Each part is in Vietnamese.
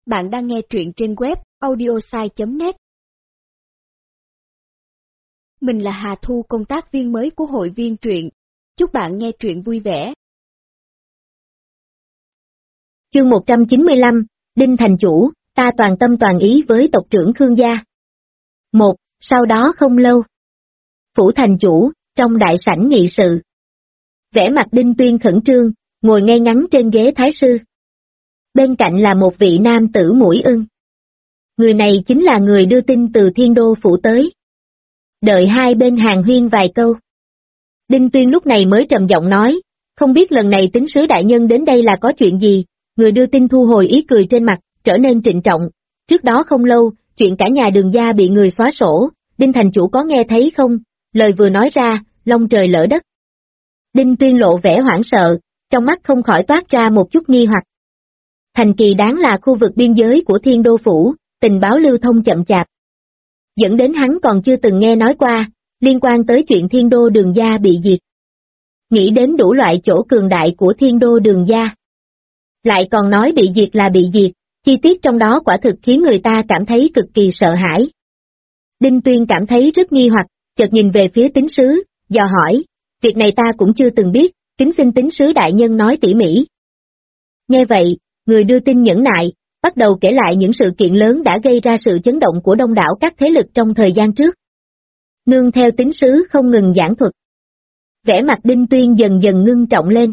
Bạn đang nghe truyện trên web audiosai.net. Mình là Hà Thu, công tác viên mới của hội viên truyện. Chúc bạn nghe truyện vui vẻ. Chương 195, Đinh thành chủ, ta toàn tâm toàn ý với tộc trưởng Khương gia. Sau đó không lâu. Phủ thành chủ, trong đại sảnh nghị sự. Vẻ mặt Đinh Tuyên khẩn trương, ngồi ngay ngắn trên ghế thái sư. Bên cạnh là một vị nam tử mũi ưng. Người này chính là người đưa tin từ Thiên Đô phủ tới. Đợi hai bên hàn huyên vài câu. Đinh Tuyên lúc này mới trầm giọng nói, không biết lần này tín sứ đại nhân đến đây là có chuyện gì. Người đưa tin thu hồi ý cười trên mặt, trở nên trịnh trọng. Trước đó không lâu, chuyện cả nhà Đường gia bị người xóa sổ, Đinh thành chủ có nghe thấy không? Lời vừa nói ra, long trời lỡ đất. Đinh Tuyên lộ vẻ hoảng sợ, trong mắt không khỏi toát ra một chút nghi hoặc. Thành Kỳ đáng là khu vực biên giới của Thiên Đô phủ, tình báo lưu thông chậm chạp. Dẫn đến hắn còn chưa từng nghe nói qua, liên quan tới chuyện Thiên Đô Đường gia bị diệt. Nghĩ đến đủ loại chỗ cường đại của Thiên Đô Đường gia. Lại còn nói bị diệt là bị diệt, chi tiết trong đó quả thực khiến người ta cảm thấy cực kỳ sợ hãi. Đinh Tuyên cảm thấy rất nghi hoặc, chợt nhìn về phía tín sứ, dò hỏi, việc này ta cũng chưa từng biết, kính xin tín sứ đại nhân nói tỉ mỉ. Nghe vậy, người đưa tin nhẫn nại, bắt đầu kể lại những sự kiện lớn đã gây ra sự chấn động của đông đảo các thế lực trong thời gian trước. Nương theo tín sứ không ngừng giảng thuật. Vẻ mặt Đinh Tuyên dần dần ngưng trọng lên.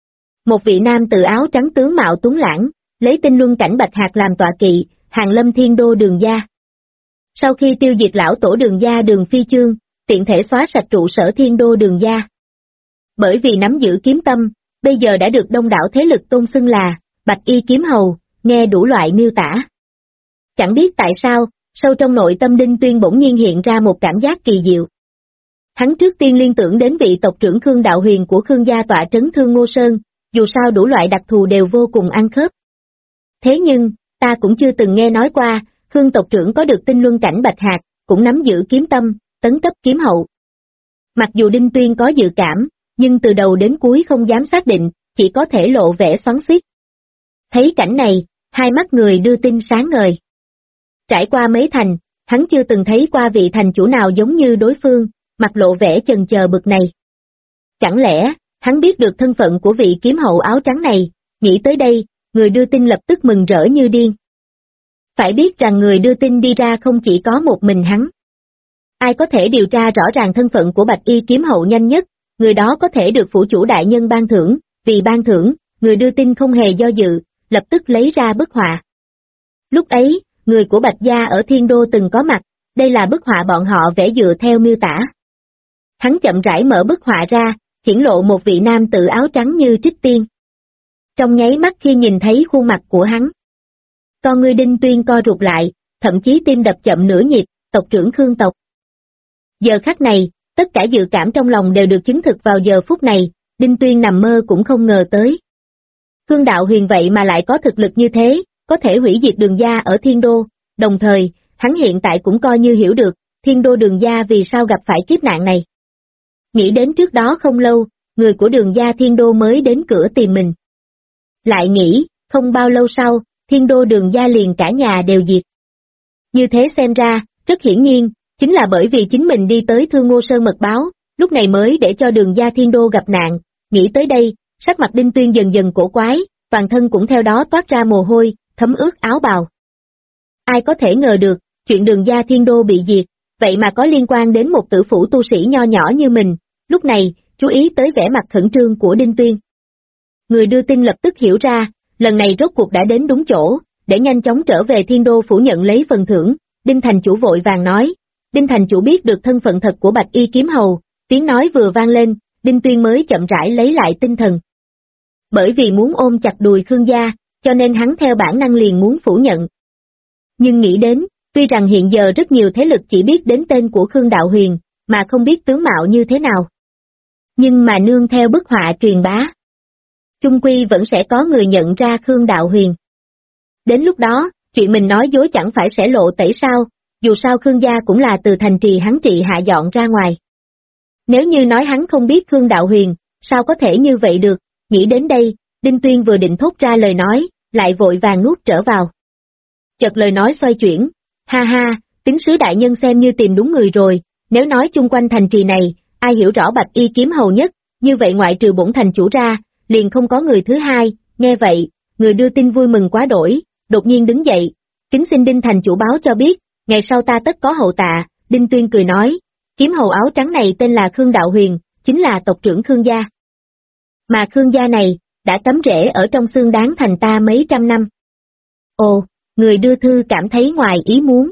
Một vị nam tự áo trắng tướng mạo tuấn lãng, lấy tinh luân cảnh bạch hạt làm tọa kỵ, hàng lâm Thiên Đô Đường gia. Sau khi tiêu diệt lão tổ Đường gia Đường Phi Chương, tiện thể xóa sạch trụ sở Thiên Đô Đường gia. Bởi vì nắm giữ kiếm tâm, bây giờ đã được đông đảo thế lực tôn xưng là Bạch Y Kiếm Hầu, nghe đủ loại miêu tả. Chẳng biết tại sao, sâu trong nội tâm Đinh Tuyên bỗng nhiên hiện ra một cảm giác kỳ diệu. Hắn trước tiên liên tưởng đến vị tộc trưởng Khương Đạo Huyền của Khương gia tọa trấn Thương Ngô Sơn, dù sao đủ loại đặc thù đều vô cùng ăn khớp. Thế nhưng, ta cũng chưa từng nghe nói qua, Khương tộc trưởng có được tinh luân cảnh bạch hạt, cũng nắm giữ kiếm tâm, tấn cấp kiếm hậu. Mặc dù Đinh Tuyên có dự cảm, nhưng từ đầu đến cuối không dám xác định, chỉ có thể lộ vẻ xoắn xuýt. Thấy cảnh này, hai mắt người đưa tin sáng ngời. Trải qua mấy thành, hắn chưa từng thấy qua vị thành chủ nào giống như đối phương, mặt lộ vẻ chần chờ bực này. Chẳng lẽ, hắn biết được thân phận của vị kiếm hậu áo trắng này, nghĩ tới đây, người đưa tin lập tức mừng rỡ như điên. Phải biết rằng người đưa tin đi ra không chỉ có một mình hắn. Ai có thể điều tra rõ ràng thân phận của Bạch Y kiếm hậu nhanh nhất, người đó có thể được phủ chủ đại nhân ban thưởng, vì ban thưởng, người đưa tin không hề do dự, lập tức lấy ra bức họa. Lúc ấy, người của Bạch gia ở Thiên Đô từng có mặt, đây là bức họa bọn họ vẽ dựa theo miêu tả. Hắn chậm rãi mở bức họa ra, hiển lộ một vị nam tự áo trắng như trích tiên. Trong nháy mắt khi nhìn thấy khuôn mặt của hắn, con ngươi Đinh Tuyên co rụt lại, thậm chí tim đập chậm nửa nhịp, tộc trưởng Khương tộc. Giờ khắc này, tất cả dự cảm trong lòng đều được chứng thực vào giờ phút này, Đinh Tuyên nằm mơ cũng không ngờ tới. Khương Đạo Huyền vậy mà lại có thực lực như thế, có thể hủy diệt Đường gia ở Thiên Đô, đồng thời, hắn hiện tại cũng coi như hiểu được, Thiên Đô Đường gia vì sao gặp phải kiếp nạn này. Nghĩ đến trước đó không lâu, người của Đường gia Thiên Đô mới đến cửa tìm mình. Lại nghĩ, không bao lâu sau, Thiên Đô Đường gia liền cả nhà đều diệt. Như thế xem ra, rất hiển nhiên, chính là bởi vì chính mình đi tới Thương Ngô Sơn mật báo, lúc này mới để cho Đường gia Thiên Đô gặp nạn. Nghĩ tới đây, sắc mặt Đinh Tuyên dần dần cổ quái, toàn thân cũng theo đó toát ra mồ hôi, thấm ướt áo bào. Ai có thể ngờ được, chuyện Đường gia Thiên Đô bị diệt, vậy mà có liên quan đến một tử phủ tu sĩ nho nhỏ như mình, lúc này, chú ý tới vẻ mặt khẩn trương của Đinh Tuyên. Người đưa tin lập tức hiểu ra, lần này rốt cuộc đã đến đúng chỗ, để nhanh chóng trở về Thiên Đô phủ nhận lấy phần thưởng, Đinh thành chủ vội vàng nói, Đinh thành chủ biết được thân phận thật của Bạch Y kiếm hầu, tiếng nói vừa vang lên, Đinh Tuyên mới chậm rãi lấy lại tinh thần. Bởi vì muốn ôm chặt đùi Khương gia, cho nên hắn theo bản năng liền muốn phủ nhận. Nhưng nghĩ đến, tuy rằng hiện giờ rất nhiều thế lực chỉ biết đến tên của Khương Đạo Huyền, mà không biết tướng mạo như thế nào. Nhưng mà nương theo bức họa truyền bá, chung quy vẫn sẽ có người nhận ra Khương Đạo Huyền. Đến lúc đó, chuyện mình nói dối chẳng phải sẽ lộ tẩy sao, dù sao Khương gia cũng là từ thành trì hắn trị hạ dọn ra ngoài. Nếu như nói hắn không biết Khương Đạo Huyền, sao có thể như vậy được, nghĩ đến đây, Đinh Tuyên vừa định thốt ra lời nói, lại vội vàng nuốt trở vào. Chợt lời nói xoay chuyển, ha ha, tín sứ đại nhân xem như tìm đúng người rồi, nếu nói chung quanh thành trì này, ai hiểu rõ Bạch Y kiếm hầu nhất, như vậy ngoại trừ bổn thành chủ ra, liền không có người thứ hai. Nghe vậy, người đưa tin vui mừng quá đổi, đột nhiên đứng dậy, kính xin Đinh thành chủ báo cho biết, ngày sau ta tất có hậu tạ. Đinh Tuyên cười nói, kiếm hầu áo trắng này tên là Khương Đạo Huyền, chính là tộc trưởng Khương gia. Mà Khương gia này, đã cắm rễ ở trong xương đáng thành ta mấy trăm năm. Ồ, người đưa thư cảm thấy ngoài ý muốn.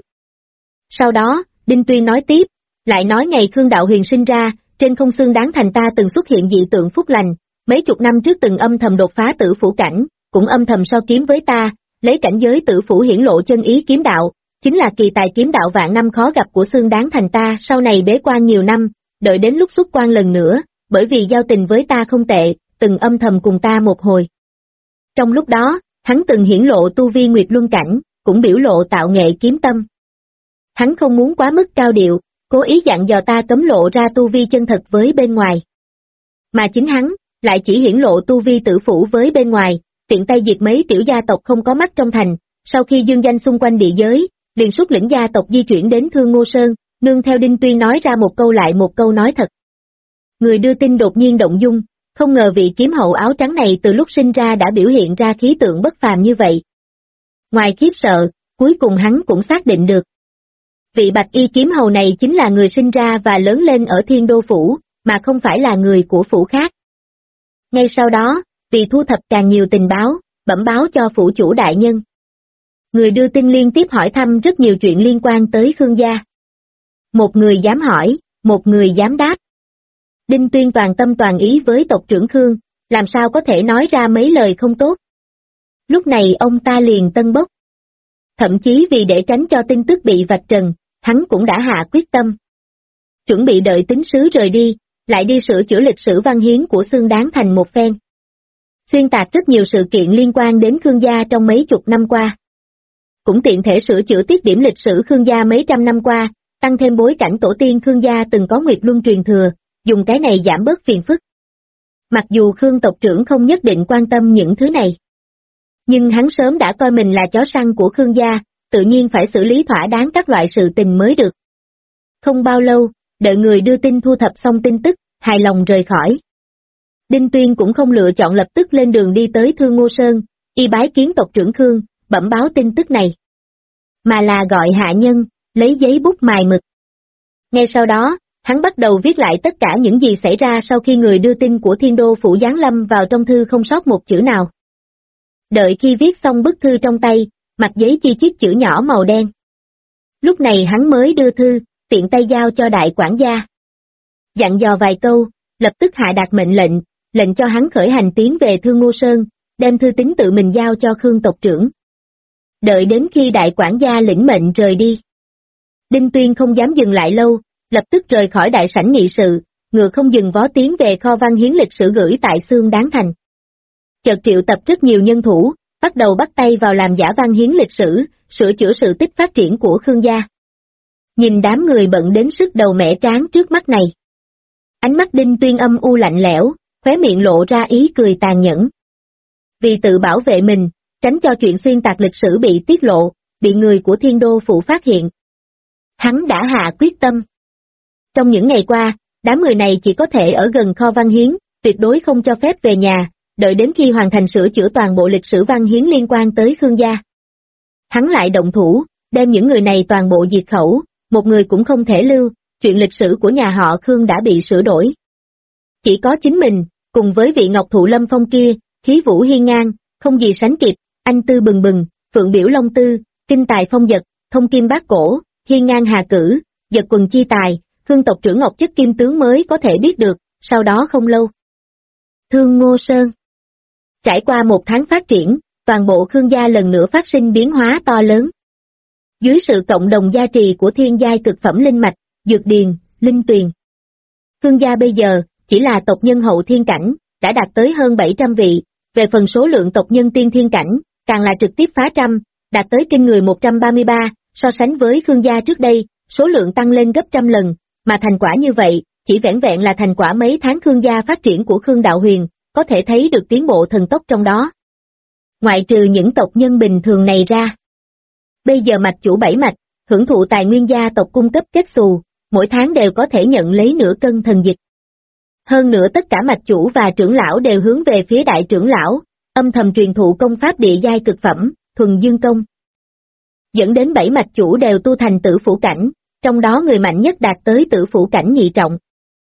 Sau đó, Đinh Tuyên nói tiếp, lại nói ngày Khương Đạo Huyền sinh ra, trên không xương đáng thành ta từng xuất hiện dị tượng phúc lành, mấy chục năm trước từng âm thầm đột phá tử phủ cảnh, cũng âm thầm so kiếm với ta, lấy cảnh giới tử phủ hiển lộ chân ý kiếm đạo, chính là kỳ tài kiếm đạo vạn năm khó gặp của xương đáng thành ta. Sau này bế quan nhiều năm, đợi đến lúc xuất quan lần nữa, bởi vì giao tình với ta không tệ, từng âm thầm cùng ta một hồi. Trong lúc đó, hắn từng hiển lộ tu vi Nguyệt Luân cảnh, cũng biểu lộ tạo nghệ kiếm tâm. Hắn không muốn quá mức cao điệu, cố ý dặn dò ta cấm lộ ra tu vi chân thật với bên ngoài. Mà chính hắn, lại chỉ hiển lộ tu vi tử phủ với bên ngoài, tiện tay diệt mấy tiểu gia tộc không có mắt trong thành, sau khi dương danh xung quanh địa giới, liền xuất lĩnh gia tộc di chuyển đến Thương Ngô Sơn, nương theo Đinh Tuyên nói ra một câu lại một câu nói thật. Người đưa tin đột nhiên động dung, không ngờ vị kiếm hậu áo trắng này từ lúc sinh ra đã biểu hiện ra khí tượng bất phàm như vậy. Ngoài khiếp sợ, cuối cùng hắn cũng xác định được. Vị Bạch Y kiếm hầu này chính là người sinh ra và lớn lên ở Thiên Đô Phủ, mà không phải là người của phủ khác. Ngay sau đó, vì thu thập càng nhiều tình báo, bẩm báo cho phủ chủ đại nhân. Người đưa tin liên tiếp hỏi thăm rất nhiều chuyện liên quan tới Khương gia. Một người dám hỏi, một người dám đáp. Đinh Tuyên toàn tâm toàn ý với tộc trưởng Khương, làm sao có thể nói ra mấy lời không tốt. Lúc này ông ta liền tân bốc. Thậm chí vì để tránh cho tin tức bị vạch trần, hắn cũng đã hạ quyết tâm. Chuẩn bị đợi tín sứ rời đi, lại đi sửa chữa lịch sử văn hiến của xương đáng thành một phen. Xuyên tạc rất nhiều sự kiện liên quan đến Khương gia trong mấy chục năm qua. Cũng tiện thể sửa chữa tiết điểm lịch sử Khương gia mấy trăm năm qua, tăng thêm bối cảnh tổ tiên Khương gia từng có Nguyệt Luân truyền thừa, dùng cái này giảm bớt phiền phức. Mặc dù Khương tộc trưởng không nhất định quan tâm những thứ này, nhưng hắn sớm đã coi mình là chó săn của Khương gia, tự nhiên phải xử lý thỏa đáng các loại sự tình mới được. Không bao lâu, đợi người đưa tin thu thập xong tin tức, hài lòng rời khỏi. Đinh Tuyên cũng không lựa chọn lập tức lên đường đi tới Thương Ngô Sơn, y bái kiến tộc trưởng Khương, bẩm báo tin tức này. Mà là gọi hạ nhân, lấy giấy bút mài mực. Ngay sau đó, hắn bắt đầu viết lại tất cả những gì xảy ra sau khi người đưa tin của Thiên Đô Phủ giáng lâm vào trong thư không sót một chữ nào. Đợi khi viết xong bức thư trong tay, mặt giấy chi chít chữ nhỏ màu đen. Lúc này hắn mới đưa thư, tiện tay giao cho đại quản gia. Dặn dò vài câu, lập tức hạ đạt mệnh lệnh cho hắn khởi hành tiến về Thương Ngô Sơn, đem thư tín tự mình giao cho Khương tộc trưởng. Đợi đến khi đại quản gia lĩnh mệnh rời đi. Đinh Tuyên không dám dừng lại lâu, lập tức rời khỏi đại sảnh nghị sự, ngựa không dừng vó tiến về kho văn hiến lịch sử gửi tại xương đáng thành. Chợt triệu tập rất nhiều nhân thủ, bắt đầu bắt tay vào làm giả văn hiến lịch sử, sửa chữa sự tích phát triển của Khương gia. Nhìn đám người bận đến sức đầu mẻ trán trước mắt này. Ánh mắt Đinh Tuyên âm u lạnh lẽo, khóe miệng lộ ra ý cười tàn nhẫn. Vì tự bảo vệ mình, tránh cho chuyện xuyên tạc lịch sử bị tiết lộ, bị người của Thiên Đô Phủ phát hiện. Hắn đã hạ quyết tâm. Trong những ngày qua, đám người này chỉ có thể ở gần kho văn hiến, tuyệt đối không cho phép về nhà, đợi đến khi hoàn thành sửa chữa toàn bộ lịch sử văn hiến liên quan tới Khương gia. Hắn lại động thủ, đem những người này toàn bộ diệt khẩu, một người cũng không thể lưu, chuyện lịch sử của nhà họ Khương đã bị sửa đổi. Chỉ có chính mình, cùng với vị Ngọc Thụ Lâm Phong kia, khí vũ hiên ngang, không gì sánh kịp, anh tư bừng bừng, phượng biểu long tư, kinh tài phong giật, thông kim bát cổ, hiên ngang hà cử, giật quần chi tài, Khương tộc trưởng Ngọc Chất Kim Tướng mới có thể biết được, sau đó không lâu. Thương Ngô Sơn. Trải qua một tháng phát triển, toàn bộ Khương gia lần nữa phát sinh biến hóa to lớn. Dưới sự cộng đồng gia trì của thiên giai cực phẩm linh mạch, dược điền, linh tuyền. Khương gia bây giờ, chỉ là tộc nhân hậu thiên cảnh, đã đạt tới hơn 700 vị, về phần số lượng tộc nhân tiên thiên cảnh, càng là trực tiếp phá trăm, đạt tới kinh người 133, so sánh với Khương gia trước đây, số lượng tăng lên gấp trăm lần, mà thành quả như vậy, chỉ vẻn vẹn là thành quả mấy tháng Khương gia phát triển của Khương Đạo Huyền, có thể thấy được tiến bộ thần tốc trong đó. Ngoại trừ những tộc nhân bình thường này ra, Bây giờ mạch chủ 7 mạch, hưởng thụ tài nguyên gia tộc cung cấp kết xù, mỗi tháng đều có thể nhận lấy nửa cân thần dịch. Hơn nữa tất cả mạch chủ và trưởng lão đều hướng về phía đại trưởng lão, âm thầm truyền thụ công pháp địa giai cực phẩm, thuần dương công. Dẫn đến 7 mạch chủ đều tu thành tử phủ cảnh, trong đó người mạnh nhất đạt tới tử phủ cảnh nhị trọng.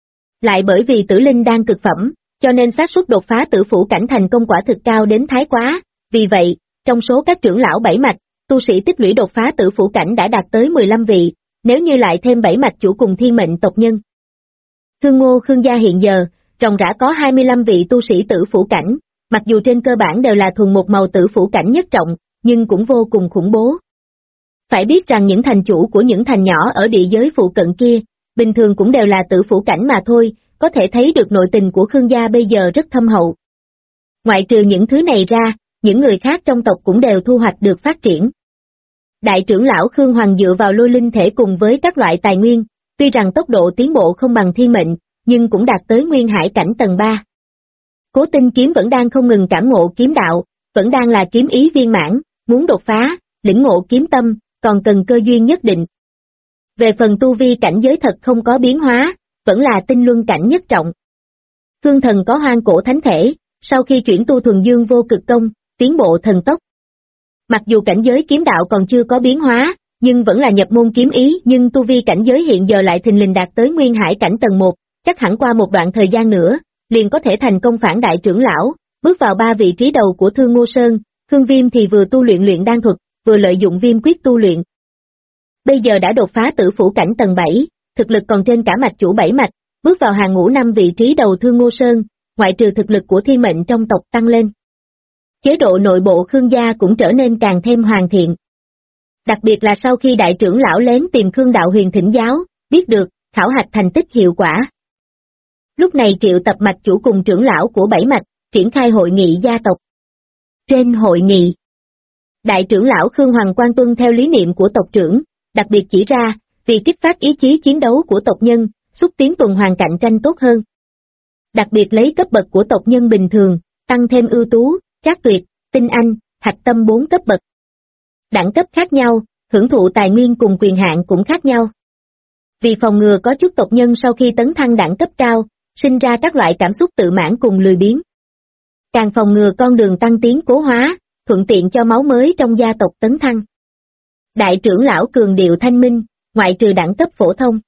Lại bởi vì tử linh đang cực phẩm, cho nên xác suất đột phá tử phủ cảnh thành công quả thực cao đến thái quá, vì vậy, trong số các trưởng lão 7 mạch, tu sĩ tích lũy đột phá tử phủ cảnh đã đạt tới 15 vị, nếu như lại thêm 7 mạch chủ cùng thiên mệnh tộc nhân. Khương Ngô Khương gia hiện giờ, ròng rã có 25 vị tu sĩ tử phủ cảnh, mặc dù trên cơ bản đều là thuần một màu tử phủ cảnh nhất trọng, nhưng cũng vô cùng khủng bố. Phải biết rằng những thành chủ của những thành nhỏ ở địa giới phụ cận kia, bình thường cũng đều là tử phủ cảnh mà thôi, có thể thấy được nội tình của Khương gia bây giờ rất thâm hậu. Ngoại trừ những thứ này ra, những người khác trong tộc cũng đều thu hoạch được phát triển. Đại trưởng lão Khương Hoàng dựa vào lôi linh thể cùng với các loại tài nguyên, tuy rằng tốc độ tiến bộ không bằng thiên mệnh, nhưng cũng đạt tới nguyên hải cảnh tầng 3. Cố Tinh kiếm vẫn đang không ngừng cảm ngộ kiếm đạo, vẫn đang là kiếm ý viên mãn, muốn đột phá, lĩnh ngộ kiếm tâm, còn cần cơ duyên nhất định. Về phần tu vi cảnh giới thật không có biến hóa, vẫn là tinh luân cảnh nhất trọng. Khương Thần có hoang cổ thánh thể, sau khi chuyển tu thuần dương vô cực công, tiến bộ thần tốc. Mặc dù cảnh giới kiếm đạo còn chưa có biến hóa, nhưng vẫn là nhập môn kiếm ý, nhưng tu vi cảnh giới hiện giờ lại thình lình đạt tới nguyên hải cảnh tầng 1, chắc hẳn qua một đoạn thời gian nữa, liền có thể thành công phản đại trưởng lão, bước vào 3 vị trí đầu của Thương Ngô Sơn. Khương Viêm thì vừa tu luyện luyện đan thuật, vừa lợi dụng viêm quyết tu luyện. Bây giờ đã đột phá tử phủ cảnh tầng 7, thực lực còn trên cả mạch chủ 7 mạch, bước vào hàng ngũ 5 vị trí đầu Thương Ngô Sơn, ngoại trừ thực lực của thiên mệnh trong tộc tăng lên. Chế độ nội bộ Khương gia cũng trở nên càng thêm hoàn thiện. Đặc biệt là sau khi đại trưởng lão lén tìm Khương Đạo Huyền thỉnh giáo, biết được, khảo hạch thành tích hiệu quả. Lúc này triệu tập mạch chủ cùng trưởng lão của 7 mạch, triển khai hội nghị gia tộc. Trên hội nghị, đại trưởng lão Khương Hoàng Quang tuân theo lý niệm của tộc trưởng, đặc biệt chỉ ra, vì kích phát ý chí chiến đấu của tộc nhân, xúc tiến tuần hoàn cạnh tranh tốt hơn. Đặc biệt lấy cấp bậc của tộc nhân bình thường, tăng thêm ưu tú, trác tuyệt, tinh anh, hạch tâm 4 cấp bậc. Đẳng cấp khác nhau, hưởng thụ tài nguyên cùng quyền hạn cũng khác nhau. Vì phòng ngừa có chút tộc nhân sau khi tấn thăng đẳng cấp cao, sinh ra các loại cảm xúc tự mãn cùng lười biếng. Càng phòng ngừa con đường tăng tiến cố hóa, thuận tiện cho máu mới trong gia tộc tấn thăng. Đại trưởng lão cường điệu thanh minh, ngoại trừ đẳng cấp phổ thông.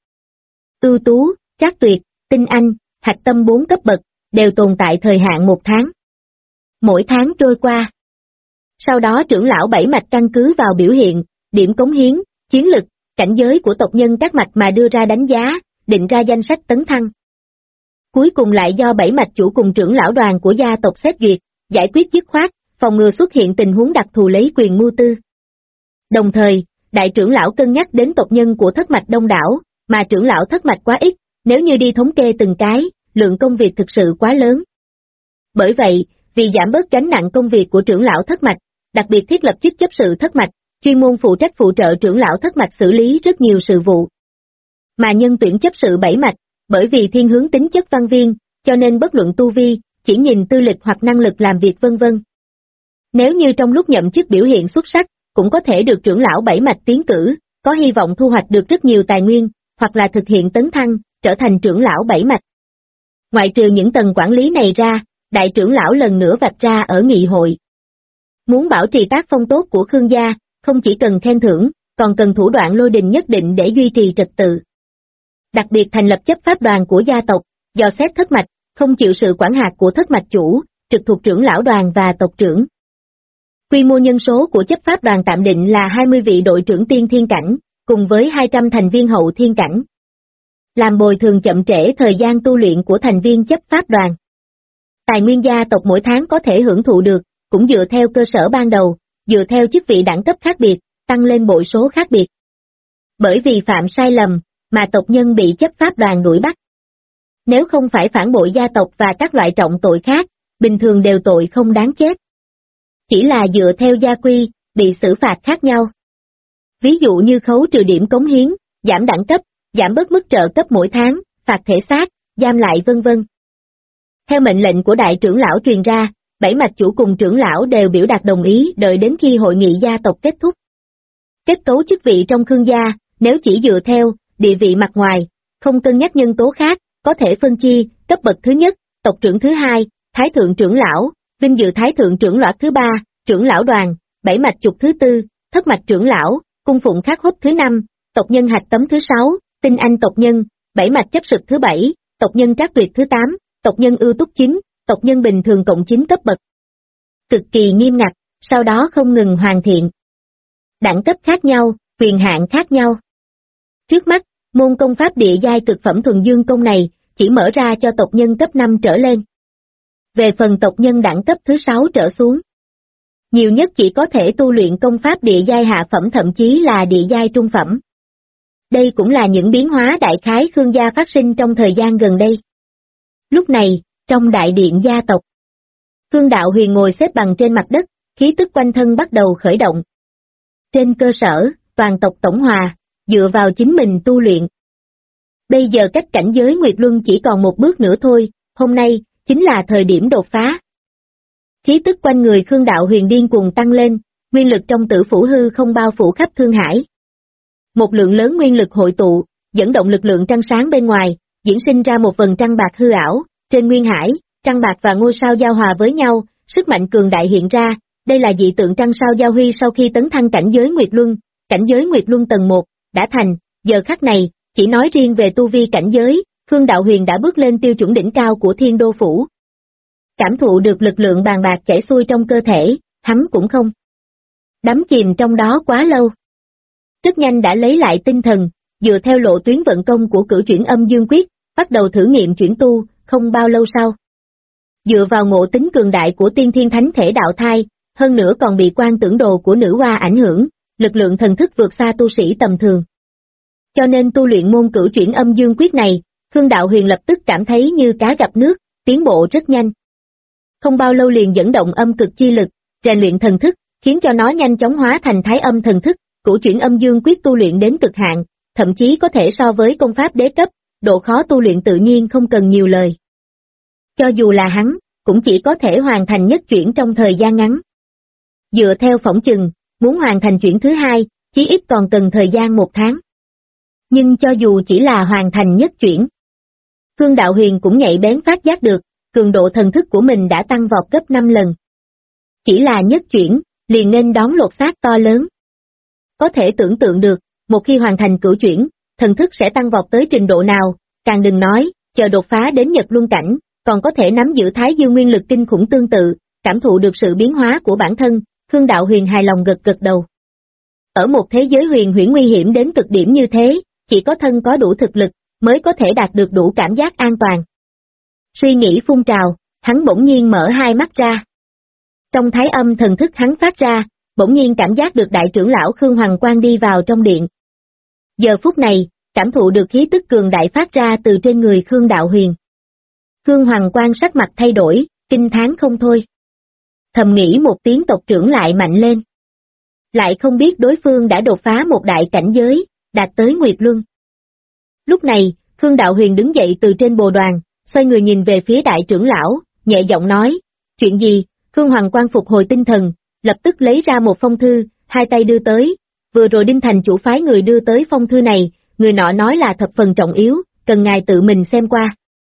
Ưu tú, trác tuyệt, tinh anh, hạch tâm 4 cấp bậc, đều tồn tại thời hạn 1 tháng. Mỗi tháng trôi qua. Sau đó trưởng lão 7 mạch căn cứ vào biểu hiện, điểm cống hiến, chiến lực, cảnh giới của tộc nhân các mạch mà đưa ra đánh giá, định ra danh sách tấn thăng. Cuối cùng lại do 7 mạch chủ cùng trưởng lão đoàn của gia tộc xét duyệt, giải quyết dứt khoát, phòng ngừa xuất hiện tình huống đặc thù lấy quyền mưu tư. Đồng thời, đại trưởng lão cân nhắc đến tộc nhân của thất mạch đông đảo, mà trưởng lão thất mạch quá ít, nếu như đi thống kê từng cái, lượng công việc thực sự quá lớn. Bởi vậy, vì giảm bớt gánh nặng công việc của trưởng lão thất mạch, đặc biệt thiết lập chức chấp sự thất mạch, chuyên môn phụ trách phụ trợ trưởng lão thất mạch xử lý rất nhiều sự vụ. Mà nhân tuyển chấp sự 7 mạch, bởi vì thiên hướng tính chất văn viên, cho nên bất luận tu vi, chỉ nhìn tư lịch hoặc năng lực làm việc vân vân. Nếu như trong lúc nhậm chức biểu hiện xuất sắc, cũng có thể được trưởng lão 7 mạch tiến cử, có hy vọng thu hoạch được rất nhiều tài nguyên, hoặc là thực hiện tấn thăng, trở thành trưởng lão 7 mạch. Ngoại trừ những tầng quản lý này ra, đại trưởng lão lần nữa vạch ra ở nghị hội. Muốn bảo trì tác phong tốt của Khương gia, không chỉ cần khen thưởng, còn cần thủ đoạn lôi đình nhất định để duy trì trật tự. Đặc biệt thành lập chấp pháp đoàn của gia tộc, dò xét thất mạch, không chịu sự quản hạt của thất mạch chủ, trực thuộc trưởng lão đoàn và tộc trưởng. Quy mô nhân số của chấp pháp đoàn tạm định là 20 vị đội trưởng tiên thiên cảnh, cùng với 200 thành viên hậu thiên cảnh. Làm bồi thường chậm trễ thời gian tu luyện của thành viên chấp pháp đoàn. Tài nguyên gia tộc mỗi tháng có thể hưởng thụ được, cũng dựa theo cơ sở ban đầu, dựa theo chức vị đẳng cấp khác biệt, tăng lên bội số khác biệt. Bởi vì phạm sai lầm, mà tộc nhân bị chấp pháp đoàn đuổi bắt. Nếu không phải phản bội gia tộc và các loại trọng tội khác, bình thường đều tội không đáng chết. Chỉ là dựa theo gia quy, bị xử phạt khác nhau. Ví dụ như khấu trừ điểm cống hiến, giảm đẳng cấp, giảm bớt mức trợ cấp mỗi tháng, phạt thể xác, giam lại vân vân. Theo mệnh lệnh của đại trưởng lão truyền ra, 7 mạch chủ cùng trưởng lão đều biểu đạt đồng ý đợi đến khi hội nghị gia tộc kết thúc. Kết cấu chức vị trong Khương gia, nếu chỉ dựa theo địa vị mặt ngoài, không cân nhắc nhân tố khác, có thể phân chia, cấp bậc thứ nhất, tộc trưởng thứ hai, thái thượng trưởng lão, vinh dự thái thượng trưởng loạt thứ ba, trưởng lão đoàn, bảy mạch trục thứ tư, thất mạch trưởng lão, cung phụng khắc hốt thứ năm, tộc nhân hạch tấm thứ sáu, tinh anh tộc nhân, bảy mạch chấp sực thứ bảy, tộc nhân trác tuyệt thứ 8, tộc nhân ưu túc 9, tộc nhân bình thường cộng 9 cấp bậc. Cực kỳ nghiêm ngặt, sau đó không ngừng hoàn thiện. Đẳng cấp khác nhau, quyền hạn khác nhau. Trước mắt, môn công pháp địa giai cực phẩm thuần dương công này, chỉ mở ra cho tộc nhân cấp 5 trở lên. Về phần tộc nhân đẳng cấp thứ 6 trở xuống, nhiều nhất chỉ có thể tu luyện công pháp địa giai hạ phẩm thậm chí là địa giai trung phẩm. Đây cũng là những biến hóa đại khái Khương gia phát sinh trong thời gian gần đây. Lúc này, trong đại điện gia tộc, Khương Đạo Huyền ngồi xếp bằng trên mặt đất, khí tức quanh thân bắt đầu khởi động. Trên cơ sở, toàn tộc tổng hòa, dựa vào chính mình tu luyện. Bây giờ cách cảnh giới Nguyệt Luân chỉ còn một bước nữa thôi, hôm nay, chính là thời điểm đột phá. Khí tức quanh người Khương Đạo Huyền điên cuồng tăng lên, nguyên lực trong tử phủ hư không bao phủ khắp Thương Hải. Một lượng lớn nguyên lực hội tụ, dẫn động lực lượng trăng sáng bên ngoài, diễn sinh ra một vầng trăng bạc hư ảo, trên nguyên hải, trăng bạc và ngôi sao giao hòa với nhau, sức mạnh cường đại hiện ra, đây là dị tượng trăng sao giao huy sau khi tấn thăng cảnh giới Nguyệt Luân tầng 1, đã thành, giờ khắc này, chỉ nói riêng về tu vi cảnh giới, Khương Đạo Huyền đã bước lên tiêu chuẩn đỉnh cao của Thiên Đô Phủ. Cảm thụ được lực lượng bàn bạc chảy xuôi trong cơ thể, hắn cũng không đắm chìm trong đó quá lâu. Rất nhanh đã lấy lại tinh thần, dựa theo lộ tuyến vận công của cửu chuyển âm dương quyết, bắt đầu thử nghiệm chuyển tu, không bao lâu sau. Dựa vào ngộ tính cường đại của tiên thiên thánh thể đạo thai, hơn nữa còn bị quan tưởng đồ của nữ hoa ảnh hưởng, lực lượng thần thức vượt xa tu sĩ tầm thường. Cho nên tu luyện môn cửu chuyển âm dương quyết này, Khương Đạo Huyền lập tức cảm thấy như cá gặp nước, tiến bộ rất nhanh. Không bao lâu liền dẫn động âm cực chi lực, rèn luyện thần thức, khiến cho nó nhanh chóng hóa thành thái âm thần thức, cửu chuyển âm dương quyết tu luyện đến cực hạn, thậm chí có thể so với công pháp đế cấp, độ khó tu luyện tự nhiên không cần nhiều lời. Cho dù là hắn, cũng chỉ có thể hoàn thành nhất chuyển trong thời gian ngắn. Dựa theo phỏng chừng, muốn hoàn thành chuyển thứ hai, chí ít còn cần thời gian 1 tháng. Nhưng cho dù chỉ là hoàn thành nhất chuyển, Khương Đạo Huyền cũng nhạy bén phát giác được, cường độ thần thức của mình đã tăng vọt gấp 5 lần. Chỉ là nhất chuyển, liền nên đón lột xác to lớn. Có thể tưởng tượng được, một khi hoàn thành cửu chuyển, thần thức sẽ tăng vọt tới trình độ nào, càng đừng nói, chờ đột phá đến Nhật Luân cảnh, còn có thể nắm giữ thái dương nguyên lực kinh khủng tương tự, cảm thụ được sự biến hóa của bản thân, Khương Đạo Huyền hài lòng gật gật đầu. Ở một thế giới huyền huyễn nguy hiểm đến cực điểm như thế, chỉ có thân có đủ thực lực, mới có thể đạt được đủ cảm giác an toàn. Suy nghĩ phun trào, hắn bỗng nhiên mở hai mắt ra. Trong thái âm thần thức hắn phát ra, bỗng nhiên cảm giác được đại trưởng lão Khương Hoàng Quang đi vào trong điện. Giờ phút này, cảm thụ được khí tức cường đại phát ra từ trên người Khương Đạo Huyền. Khương Hoàng Quang sắc mặt thay đổi, kinh thán không thôi. Thầm nghĩ một tiếng tộc trưởng lại mạnh lên. Lại không biết đối phương đã đột phá một đại cảnh giới, đạt tới Nguyệt Luân. Lúc này, Khương Đạo Huyền đứng dậy từ trên bồ đoàn, xoay người nhìn về phía đại trưởng lão, nhẹ giọng nói, chuyện gì? Khương Hoàng Quang phục hồi tinh thần, lập tức lấy ra một phong thư, hai tay đưa tới, vừa rồi Đinh Thành chủ phái người đưa tới phong thư này, người nọ nói là thập phần trọng yếu, cần ngài tự mình xem qua.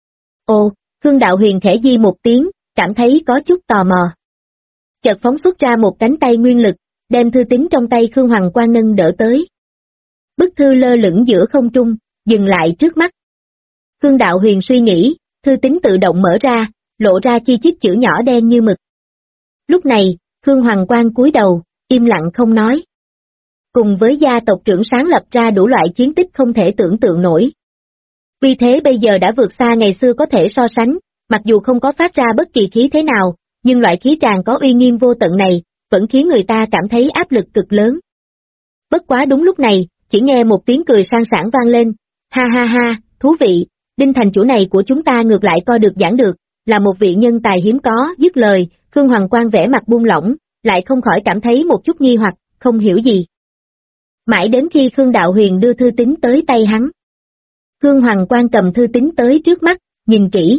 Ồ, Khương Đạo Huyền khẽ di một tiếng, cảm thấy có chút tò mò. Chợt phóng xuất ra một cánh tay nguyên lực, đem thư tín trong tay Khương Hoàng Quang nâng đỡ tới. Bức thư lơ lửng giữa không trung, dừng lại trước mắt. Khương Đạo Huyền suy nghĩ, thư tín tự động mở ra, lộ ra chi chít chữ nhỏ đen như mực. Lúc này, Khương Hoàng Quang cúi đầu, im lặng không nói. Cùng với gia tộc trưởng sáng lập ra đủ loại chiến tích không thể tưởng tượng nổi. Vì thế bây giờ đã vượt xa ngày xưa có thể so sánh, mặc dù không có phát ra bất kỳ khí thế nào, nhưng loại khí tràn có uy nghiêm vô tận này, vẫn khiến người ta cảm thấy áp lực cực lớn. Bất quá đúng lúc này, chỉ nghe một tiếng cười sang sảng vang lên, ha ha ha, thú vị, Đinh Thành chủ này của chúng ta ngược lại coi được giảng được, là một vị nhân tài hiếm có, dứt lời, Khương Hoàng Quang vẻ mặt buông lỏng, lại không khỏi cảm thấy một chút nghi hoặc, không hiểu gì. Mãi đến khi Khương Đạo Huyền đưa thư tín tới tay hắn. Khương Hoàng Quang cầm thư tín tới trước mắt, nhìn kỹ.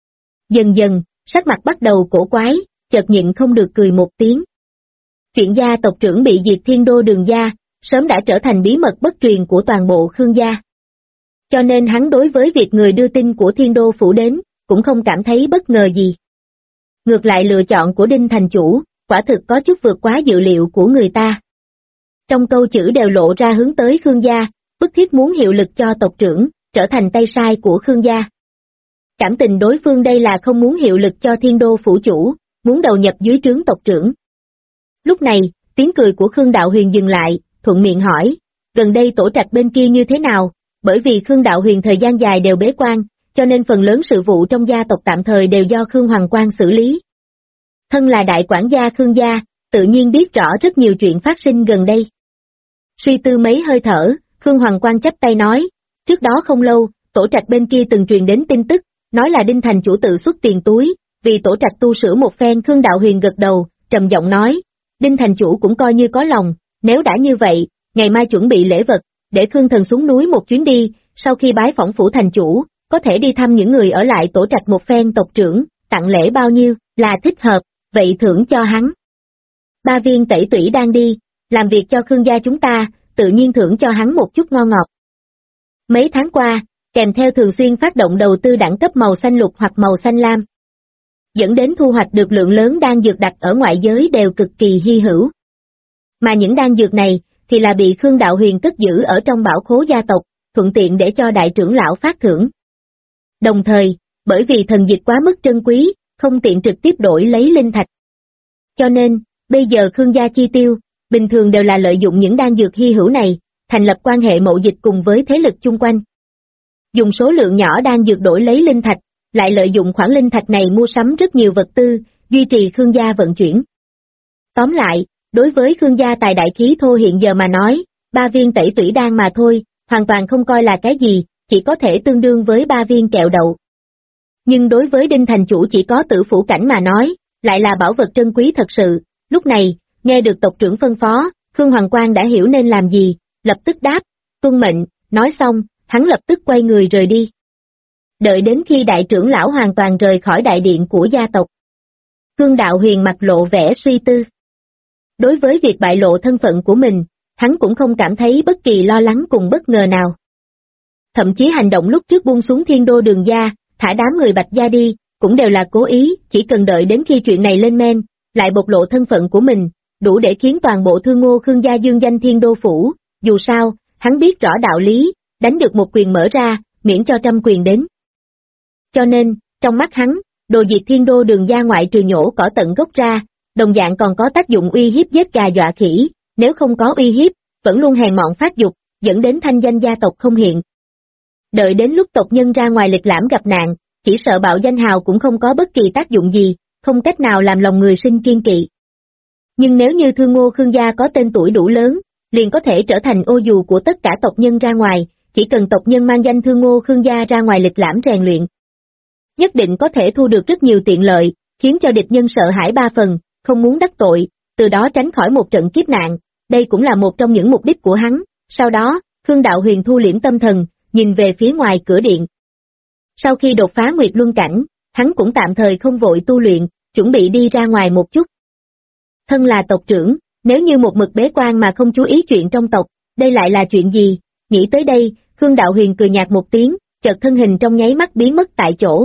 Dần dần, sắc mặt bắt đầu cổ quái, chợt nhịn không được cười một tiếng. Chuyện gia tộc trưởng bị diệt Thiên Đô Đường gia, sớm đã trở thành bí mật bất truyền của toàn bộ Khương gia. Cho nên hắn đối với việc người đưa tin của Thiên Đô Phủ đến, cũng không cảm thấy bất ngờ gì. Ngược lại lựa chọn của Đinh thành chủ, quả thực có chút vượt quá dự liệu của người ta. Trong câu chữ đều lộ ra hướng tới Khương gia, bức thiết muốn hiệu lực cho tộc trưởng, trở thành tay sai của Khương gia. Cảm tình đối phương đây là không muốn hiệu lực cho Thiên Đô Phủ chủ, muốn đầu nhập dưới trướng tộc trưởng. Lúc này, tiếng cười của Khương Đạo Huyền dừng lại, thuận miệng hỏi, gần đây tổ trạch bên kia như thế nào, bởi vì Khương Đạo Huyền thời gian dài đều bế quan, cho nên phần lớn sự vụ trong gia tộc tạm thời đều do Khương Hoàng Quang xử lý. Thân là đại quản gia Khương gia, tự nhiên biết rõ rất nhiều chuyện phát sinh gần đây. Suy tư mấy hơi thở, Khương Hoàng Quang chắp tay nói, trước đó không lâu, tổ trạch bên kia từng truyền đến tin tức, nói là Đinh thành chủ tự xuất tiền túi, vì tổ trạch tu sửa một phen. Khương Đạo Huyền gật đầu, trầm giọng nói, Đinh thành chủ cũng coi như có lòng, nếu đã như vậy, ngày mai chuẩn bị lễ vật, để Khương thần xuống núi một chuyến đi, sau khi bái phỏng phủ thành chủ, có thể đi thăm những người ở lại tổ trạch một phen. Tộc trưởng, tặng lễ bao nhiêu, là thích hợp, vậy thưởng cho hắn. 3 viên tẩy tủy đang đi, làm việc cho Khương gia chúng ta, tự nhiên thưởng cho hắn một chút ngon ngọt. Mấy tháng qua, kèm theo thường xuyên phát động đầu tư đẳng cấp màu xanh lục hoặc màu xanh lam, dẫn đến thu hoạch được lượng lớn đan dược đặt ở ngoại giới đều cực kỳ hy hữu. Mà những đan dược này, thì là bị Khương Đạo Huyền cất giữ ở trong bảo khố gia tộc, thuận tiện để cho đại trưởng lão phát thưởng. Đồng thời, bởi vì thần dịch quá mức trân quý, không tiện trực tiếp đổi lấy linh thạch. Cho nên, bây giờ Khương gia chi tiêu, bình thường đều là lợi dụng những đan dược hy hữu này, thành lập quan hệ mậu dịch cùng với thế lực chung quanh. Dùng số lượng nhỏ đan dược đổi lấy linh thạch, lại lợi dụng khoản linh thạch này mua sắm rất nhiều vật tư, duy trì Khương gia vận chuyển. Tóm lại, đối với Khương gia tài đại khí thô hiện giờ mà nói, 3 viên tẩy tủy đan mà thôi, hoàn toàn không coi là cái gì, chỉ có thể tương đương với 3 viên kẹo đậu. Nhưng đối với Đinh thành chủ chỉ có tử phủ cảnh mà nói, lại là bảo vật trân quý thật sự. Lúc này, nghe được tộc trưởng phân phó, Khương Hoàng Quang đã hiểu nên làm gì, lập tức đáp, tuân mệnh, nói xong, hắn lập tức quay người rời đi. Đợi đến khi đại trưởng lão hoàn toàn rời khỏi đại điện của gia tộc, Khương Đạo Huyền mặt lộ vẻ suy tư. Đối với việc bại lộ thân phận của mình, hắn cũng không cảm thấy bất kỳ lo lắng cùng bất ngờ nào. Thậm chí hành động lúc trước buông xuống Thiên Đô Đường gia, thả đám người Bạch gia đi, cũng đều là cố ý, chỉ cần đợi đến khi chuyện này lên men, lại bộc lộ thân phận của mình, đủ để khiến toàn bộ thương ngô Khương gia dương danh Thiên Đô Phủ. Dù sao, hắn biết rõ đạo lý, đánh được một quyền mở ra, miễn cho trăm quyền đến. Cho nên, trong mắt hắn, đồ diệt Thiên Đô Đường gia ngoại trừ nhổ cỏ tận gốc ra, đồng dạng còn có tác dụng uy hiếp giết gà dọa khỉ, nếu không có uy hiếp, vẫn luôn hèn mọn phát dục, dẫn đến thanh danh gia tộc không hiện. Đợi đến lúc tộc nhân ra ngoài lịch lãm gặp nạn, chỉ sợ bạo danh hào cũng không có bất kỳ tác dụng gì, không cách nào làm lòng người sinh kiên kỵ. Nhưng nếu như Thương Ngô Khương gia có tên tuổi đủ lớn, liền có thể trở thành ô dù của tất cả tộc nhân ra ngoài, chỉ cần tộc nhân mang danh Thương Ngô Khương gia ra ngoài lịch lãm rèn luyện. Nhất định có thể thu được rất nhiều tiện lợi, khiến cho địch nhân sợ hãi 3 phần, không muốn đắc tội, từ đó tránh khỏi một trận kiếp nạn, đây cũng là một trong những mục đích của hắn. Sau đó, Khương Đạo Huyền thu liễm tâm thần, nhìn về phía ngoài cửa điện. Sau khi đột phá Nguyệt Luân cảnh, hắn cũng tạm thời không vội tu luyện, chuẩn bị đi ra ngoài một chút. Thân là tộc trưởng, nếu như một mực bế quan mà không chú ý chuyện trong tộc, đây lại là chuyện gì? Nghĩ tới đây, Khương Đạo Huyền cười nhạt một tiếng, chợt thân hình trong nháy mắt biến mất tại chỗ.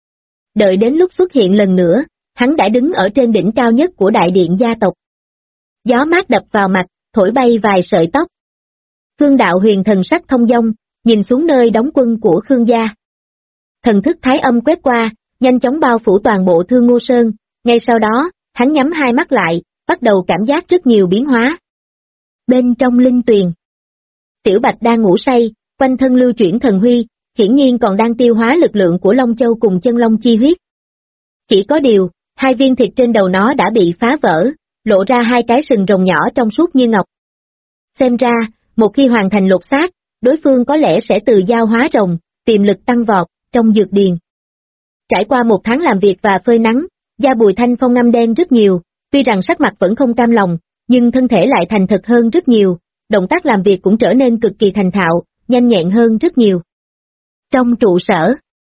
Đợi đến lúc xuất hiện lần nữa, hắn đã đứng ở trên đỉnh cao nhất của đại điện gia tộc. Gió mát đập vào mặt, thổi bay vài sợi tóc. Khương Đạo Huyền thần sắc thông dong, nhìn xuống nơi đóng quân của Khương gia. Thần thức thái âm quét qua, nhanh chóng bao phủ toàn bộ Thương Ngô Sơn, ngay sau đó, hắn nhắm hai mắt lại, bắt đầu cảm giác rất nhiều biến hóa. Bên trong linh tuyền, Tiểu Bạch đang ngủ say, quanh thân lưu chuyển thần huy, hiển nhiên còn đang tiêu hóa lực lượng của Long Châu cùng chân long chi huyết. Chỉ có điều, 2 viên thịt trên đầu nó đã bị phá vỡ, lộ ra 2 cái sừng rồng nhỏ trong suốt như ngọc. Xem ra, một khi hoàn thành lột xác, đối phương có lẽ sẽ từ dao hóa rồng, tiềm lực tăng vọt, trong dược điền. Trải qua 1 tháng làm việc và phơi nắng, da Bùi Thanh Phong ngăm đen rất nhiều, tuy rằng sắc mặt vẫn không cam lòng, nhưng thân thể lại thành thật hơn rất nhiều, động tác làm việc cũng trở nên cực kỳ thành thạo, nhanh nhẹn hơn rất nhiều. Trong trụ sở,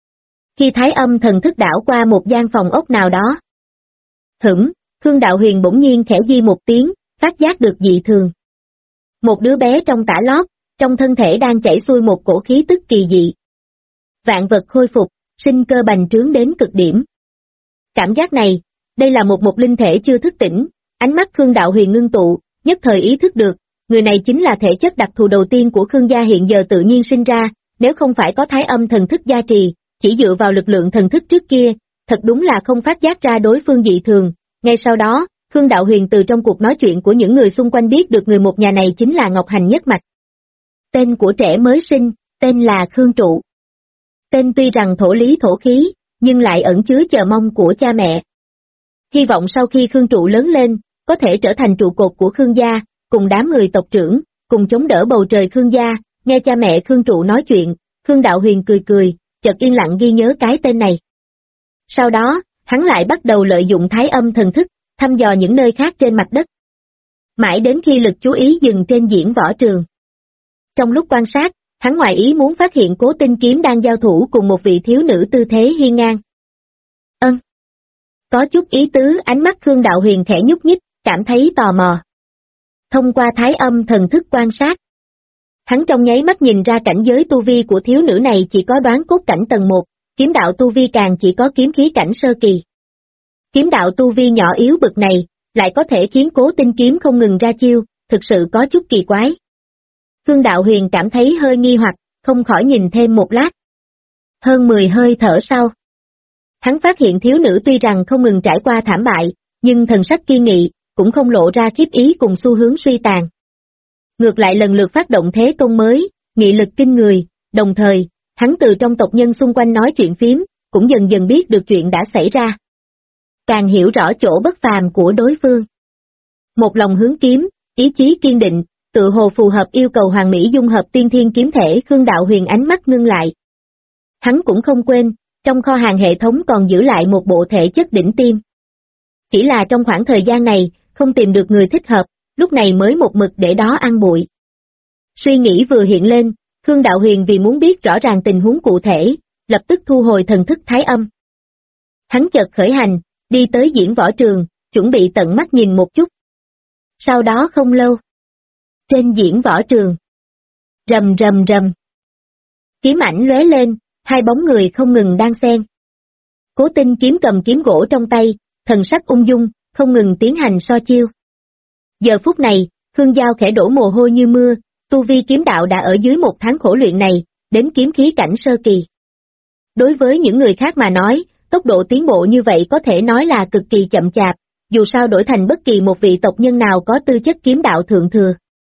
khi thái âm thần thức đảo qua một gian phòng ốc nào đó, Khương Đạo Huyền bỗng nhiên khẽ di một tiếng, phát giác được dị thường. Một đứa bé trong tã lót, trong thân thể đang chảy xuôi một cổ khí tức kỳ dị. Vạn vật khôi phục, sinh cơ bành trướng đến cực điểm. Cảm giác này, đây là một linh thể chưa thức tỉnh, ánh mắt Khương Đạo Huyền ngưng tụ, nhất thời ý thức được, người này chính là thể chất đặc thù đầu tiên của Khương gia hiện giờ tự nhiên sinh ra, nếu không phải có thái âm thần thức gia trì, chỉ dựa vào lực lượng thần thức trước kia, thật đúng là không phát giác ra đối phương dị thường. Ngay sau đó, Khương Đạo Huyền từ trong cuộc nói chuyện của những người xung quanh biết được người một nhà này chính là Ngọc Hành Nhất Mạch. Tên của trẻ mới sinh, tên là Khương Trụ. Tên tuy rằng thổ lý thổ khí, nhưng lại ẩn chứa chờ mong của cha mẹ. Hy vọng sau khi Khương Trụ lớn lên, có thể trở thành trụ cột của Khương gia, cùng đám người tộc trưởng, cùng chống đỡ bầu trời Khương gia. Nghe cha mẹ Khương Trụ nói chuyện, Khương Đạo Huyền cười cười, chợt yên lặng ghi nhớ cái tên này. Sau đó, hắn lại bắt đầu lợi dụng thái âm thần thức, thăm dò những nơi khác trên mặt đất. Mãi đến khi lực chú ý dừng trên diễn võ trường. Trong lúc quan sát, hắn ngoài ý muốn phát hiện Cố Tinh Kiếm đang giao thủ cùng một vị thiếu nữ tư thế hiên ngang. Có chút ý tứ, ánh mắt Khương Đạo Huyền khẽ nhúc nhích, cảm thấy tò mò. Thông qua thái âm thần thức quan sát, hắn trong nháy mắt nhìn ra cảnh giới tu vi của thiếu nữ này chỉ có đoán cốt cảnh tầng 1, kiếm đạo tu vi càng chỉ có kiếm khí cảnh sơ kỳ. Kiếm đạo tu vi nhỏ yếu bực này, lại có thể khiến Cố Tinh Kiếm không ngừng ra chiêu, thực sự có chút kỳ quái. Khương Đạo Huyền cảm thấy hơi nghi hoặc, không khỏi nhìn thêm một lát. Hơn 10 hơi thở sau, hắn phát hiện thiếu nữ tuy rằng không ngừng trải qua thảm bại, nhưng thần sắc kiên nghị, cũng không lộ ra khiếp ý cùng xu hướng suy tàn. Ngược lại lần lượt phát động thế công mới, nghị lực kinh người, đồng thời, hắn từ trong tộc nhân xung quanh nói chuyện phiếm, cũng dần dần biết được chuyện đã xảy ra. Càng hiểu rõ chỗ bất phàm của đối phương. Một lòng hướng kiếm, ý chí kiên định, tự hồ phù hợp yêu cầu hoàn mỹ dung hợp tiên thiên kiếm thể. Khương Đạo Huyền ánh mắt ngưng lại. Hắn cũng không quên, trong kho hàng hệ thống còn giữ lại một bộ thể chất đỉnh tiêm. Chỉ là trong khoảng thời gian này, không tìm được người thích hợp, lúc này mới một mực để đó ăn bụi. Suy nghĩ vừa hiện lên, Khương Đạo Huyền vì muốn biết rõ ràng tình huống cụ thể, lập tức thu hồi thần thức thái âm. Hắn chợt khởi hành, đi tới diễn võ trường, chuẩn bị tận mắt nhìn một chút. Sau đó không lâu, trên diễn võ trường, rầm rầm rầm, kiếm ảnh lóe lên, hai bóng người không ngừng đan xen. Cố Tinh Kiếm cầm kiếm gỗ trong tay, thần sắc ung dung, không ngừng tiến hành so chiêu. Giờ phút này, Khương Giao khẽ đổ mồ hôi như mưa, tu vi kiếm đạo đã ở dưới 1 tháng khổ luyện này, đến kiếm khí cảnh sơ kỳ. Đối với những người khác mà nói, tốc độ tiến bộ như vậy có thể nói là cực kỳ chậm chạp, dù sao đổi thành bất kỳ một vị tộc nhân nào có tư chất kiếm đạo thượng thừa.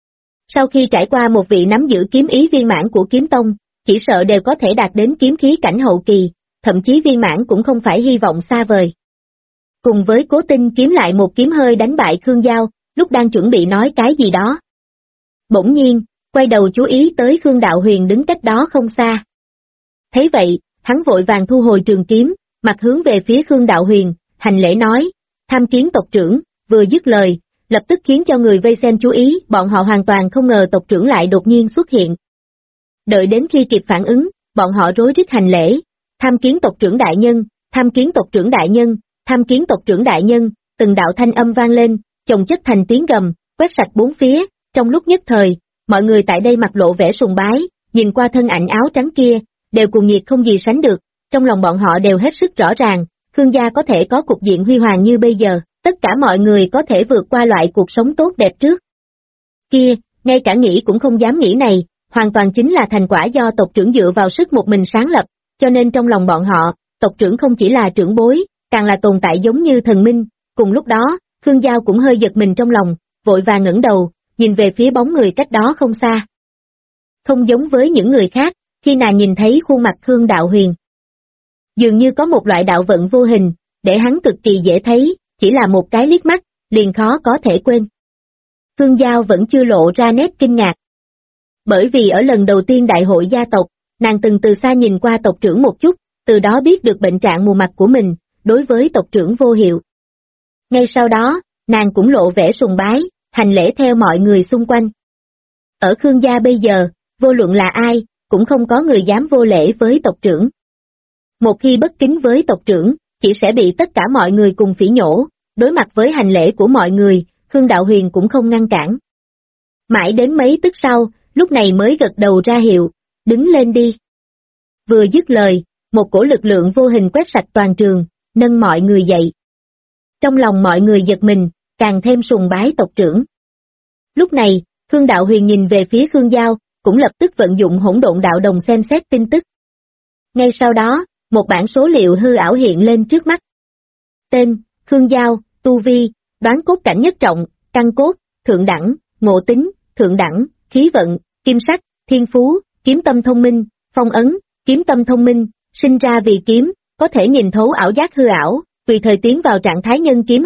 Sau khi trải qua một vị nắm giữ kiếm ý viên mãn của kiếm tông, chỉ sợ đều có thể đạt đến kiếm khí cảnh hậu kỳ, thậm chí viên mãn cũng không phải hy vọng xa vời. Cùng với Cố Tinh Kiếm lại một kiếm hơi đánh bại Khương Giao, lúc đang chuẩn bị nói cái gì đó. Bỗng nhiên, quay đầu chú ý tới Khương Đạo Huyền đứng cách đó không xa. Thấy vậy, hắn vội vàng thu hồi trường kiếm, mặt hướng về phía Khương Đạo Huyền, hành lễ nói, tham kiến tộc trưởng. Vừa dứt lời, lập tức khiến cho người vây xem chú ý, bọn họ hoàn toàn không ngờ tộc trưởng lại đột nhiên xuất hiện. Đợi đến khi kịp phản ứng, bọn họ rối rít hành lễ, tham kiến tộc trưởng đại nhân, tham kiến tộc trưởng đại nhân, tham kiến tộc trưởng đại nhân, từng đạo thanh âm vang lên, chồng chất thành tiếng gầm, quét sạch bốn phía. Trong lúc nhất thời, mọi người tại đây mặt lộ vẻ sùng bái, nhìn qua thân ảnh áo trắng kia, đều cuồng nhiệt không gì sánh được, trong lòng bọn họ đều hết sức rõ ràng, Khương gia có thể có cục diện huy hoàng như bây giờ, tất cả mọi người có thể vượt qua loại cuộc sống tốt đẹp trước kia, ngay cả nghĩ cũng không dám nghĩ này, hoàn toàn chính là thành quả do tộc trưởng dựa vào sức một mình sáng lập, cho nên trong lòng bọn họ, tộc trưởng không chỉ là trưởng bối, càng là tồn tại giống như thần minh. Cùng lúc đó, Khương Giao cũng hơi giật mình trong lòng, vội vàng ngẩng đầu, nhìn về phía bóng người cách đó không xa. Không giống với những người khác, khi nàng nhìn thấy khuôn mặt Khương Đạo Huyền, dường như có một loại đạo vận vô hình, để hắn cực kỳ dễ thấy, chỉ là một cái liếc mắt, liền khó có thể quên. Khương Giao vẫn chưa lộ ra nét kinh ngạc. Bởi vì ở lần đầu tiên đại hội gia tộc, nàng từng từ xa nhìn qua tộc trưởng một chút, từ đó biết được bệnh trạng mù mặt của mình, đối với tộc trưởng vô hiệu. Ngay sau đó, nàng cũng lộ vẻ sùng bái, hành lễ theo mọi người xung quanh. Ở Khương gia bây giờ, vô luận là ai, cũng không có người dám vô lễ với tộc trưởng. Một khi bất kính với tộc trưởng, chỉ sẽ bị tất cả mọi người cùng phỉ nhổ, đối mặt với hành lễ của mọi người, Khương Đạo Huyền cũng không ngăn cản. Mãi đến mấy tức sau, lúc này mới gật đầu ra hiệu, đứng lên đi. Vừa dứt lời, một cổ lực lượng vô hình quét sạch toàn trường, nâng mọi người dậy. Trong lòng mọi người giật mình, càng thêm sùng bái tộc trưởng. Lúc này, Khương Đạo Huyền nhìn về phía Khương Giao, cũng lập tức vận dụng hỗn độn đạo đồng xem xét tin tức. Ngay sau đó, một bản số liệu hư ảo hiện lên trước mắt. Tên, Khương Giao, tu vi, đoán cốt cảnh nhất trọng, căn cốt, thượng đẳng, ngộ tính, thượng đẳng, khí vận, kim sắc, thiên phú, kiếm tâm thông minh, phong ấn, kiếm tâm thông minh, sinh ra vì kiếm, có thể nhìn thấu ảo giác hư ảo, tùy thời tiến vào trạng thái nhân kiếm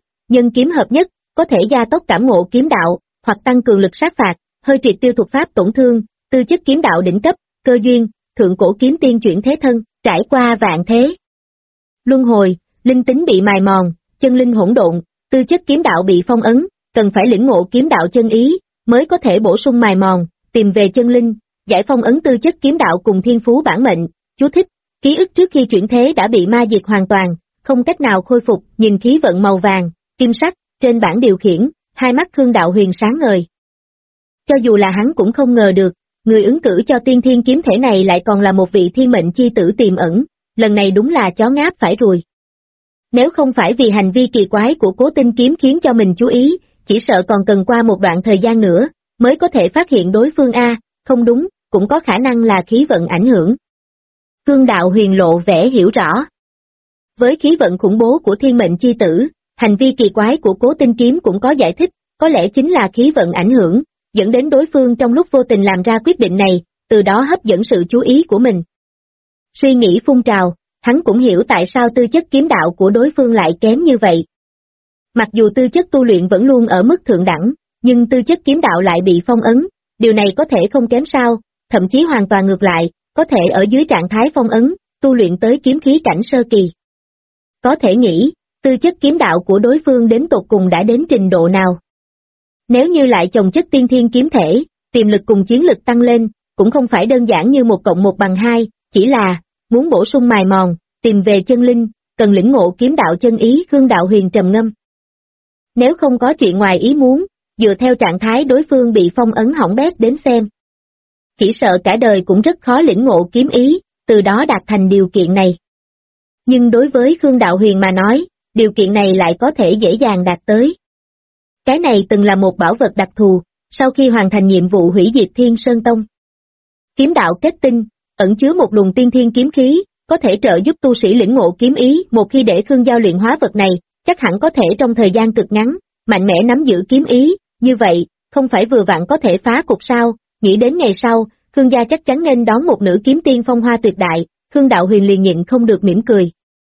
hợp nhất, có thể gia tốc cảm ngộ kiếm đạo, hoặc tăng cường lực sát phạt, hơi triệt tiêu thuật pháp tổn thương, tư chất kiếm đạo đỉnh cấp, cơ duyên, thượng cổ kiếm tiên chuyển thế thân, trải qua vạn thế. Luân hồi, linh tính bị mài mòn, chân linh hỗn độn, tư chất kiếm đạo bị phong ấn, cần phải lĩnh ngộ kiếm đạo chân ý, mới có thể bổ sung mài mòn, tìm về chân linh, giải phong ấn tư chất kiếm đạo cùng thiên phú bản mệnh. Chú thích, ký ức trước khi chuyển thế đã bị ma diệt hoàn toàn, không cách nào khôi phục, nhìn khí vận màu vàng, kim sắc, trên bảng điều khiển, hai mắt Khương Đạo Huyền sáng ngời. Cho dù là hắn cũng không ngờ được, người ứng cử cho tiên thiên kiếm thể này lại còn là một vị thiên mệnh chi tử tiềm ẩn, lần này đúng là chó ngáp phải ruồi. Nếu không phải vì hành vi kỳ quái của Cố Tinh Kiếm khiến cho mình chú ý, chỉ sợ còn cần qua một đoạn thời gian nữa, mới có thể phát hiện đối phương A, không đúng, cũng có khả năng là khí vận ảnh hưởng. Khương Đạo Huyền lộ vẻ hiểu rõ. Với khí vận khủng bố của thiên mệnh chi tử, hành vi kỳ quái của Cố Tinh Kiếm cũng có giải thích, có lẽ chính là khí vận ảnh hưởng, dẫn đến đối phương trong lúc vô tình làm ra quyết định này, từ đó hấp dẫn sự chú ý của mình. Suy nghĩ phun trào, hắn cũng hiểu tại sao tư chất kiếm đạo của đối phương lại kém như vậy. Mặc dù tư chất tu luyện vẫn luôn ở mức thượng đẳng, nhưng tư chất kiếm đạo lại bị phong ấn, điều này có thể không kém sao, thậm chí hoàn toàn ngược lại, có thể ở dưới trạng thái phong ấn, tu luyện tới kiếm khí cảnh sơ kỳ. Có thể nghĩ, tư chất kiếm đạo của đối phương đến tột cùng đã đến trình độ nào. Nếu như lại chồng chất tiên thiên kiếm thể, tiềm lực cùng chiến lực tăng lên, cũng không phải đơn giản như 1+1=2, chỉ là, muốn bổ sung mài mòn, tìm về chân linh, cần lĩnh ngộ kiếm đạo chân ý. Khương Đạo Huyền trầm ngâm. Nếu không có chuyện ngoài ý muốn, dựa theo trạng thái đối phương bị phong ấn hỏng bét đến xem, chỉ sợ cả đời cũng rất khó lĩnh ngộ kiếm ý, từ đó đạt thành điều kiện này. Nhưng đối với Khương Đạo Huyền mà nói, điều kiện này lại có thể dễ dàng đạt tới. Cái này từng là một bảo vật đặc thù, sau khi hoàn thành nhiệm vụ hủy diệt Thiên Sơn Tông. Kiếm đạo kết tinh, ẩn chứa một luồng tiên thiên kiếm khí, có thể trợ giúp tu sĩ lĩnh ngộ kiếm ý. Một khi để Khương Giao luyện hóa vật này, chắc hẳn có thể trong thời gian cực ngắn, mạnh mẽ nắm giữ kiếm ý, như vậy, không phải vừa vặn có thể phá cục sao. Nghĩ đến ngày sau, Khương gia chắc chắn nên đón một nữ kiếm tiên phong hoa tuyệt đại, Khương Đạo Huyền liền nhịn không được mỉm cười.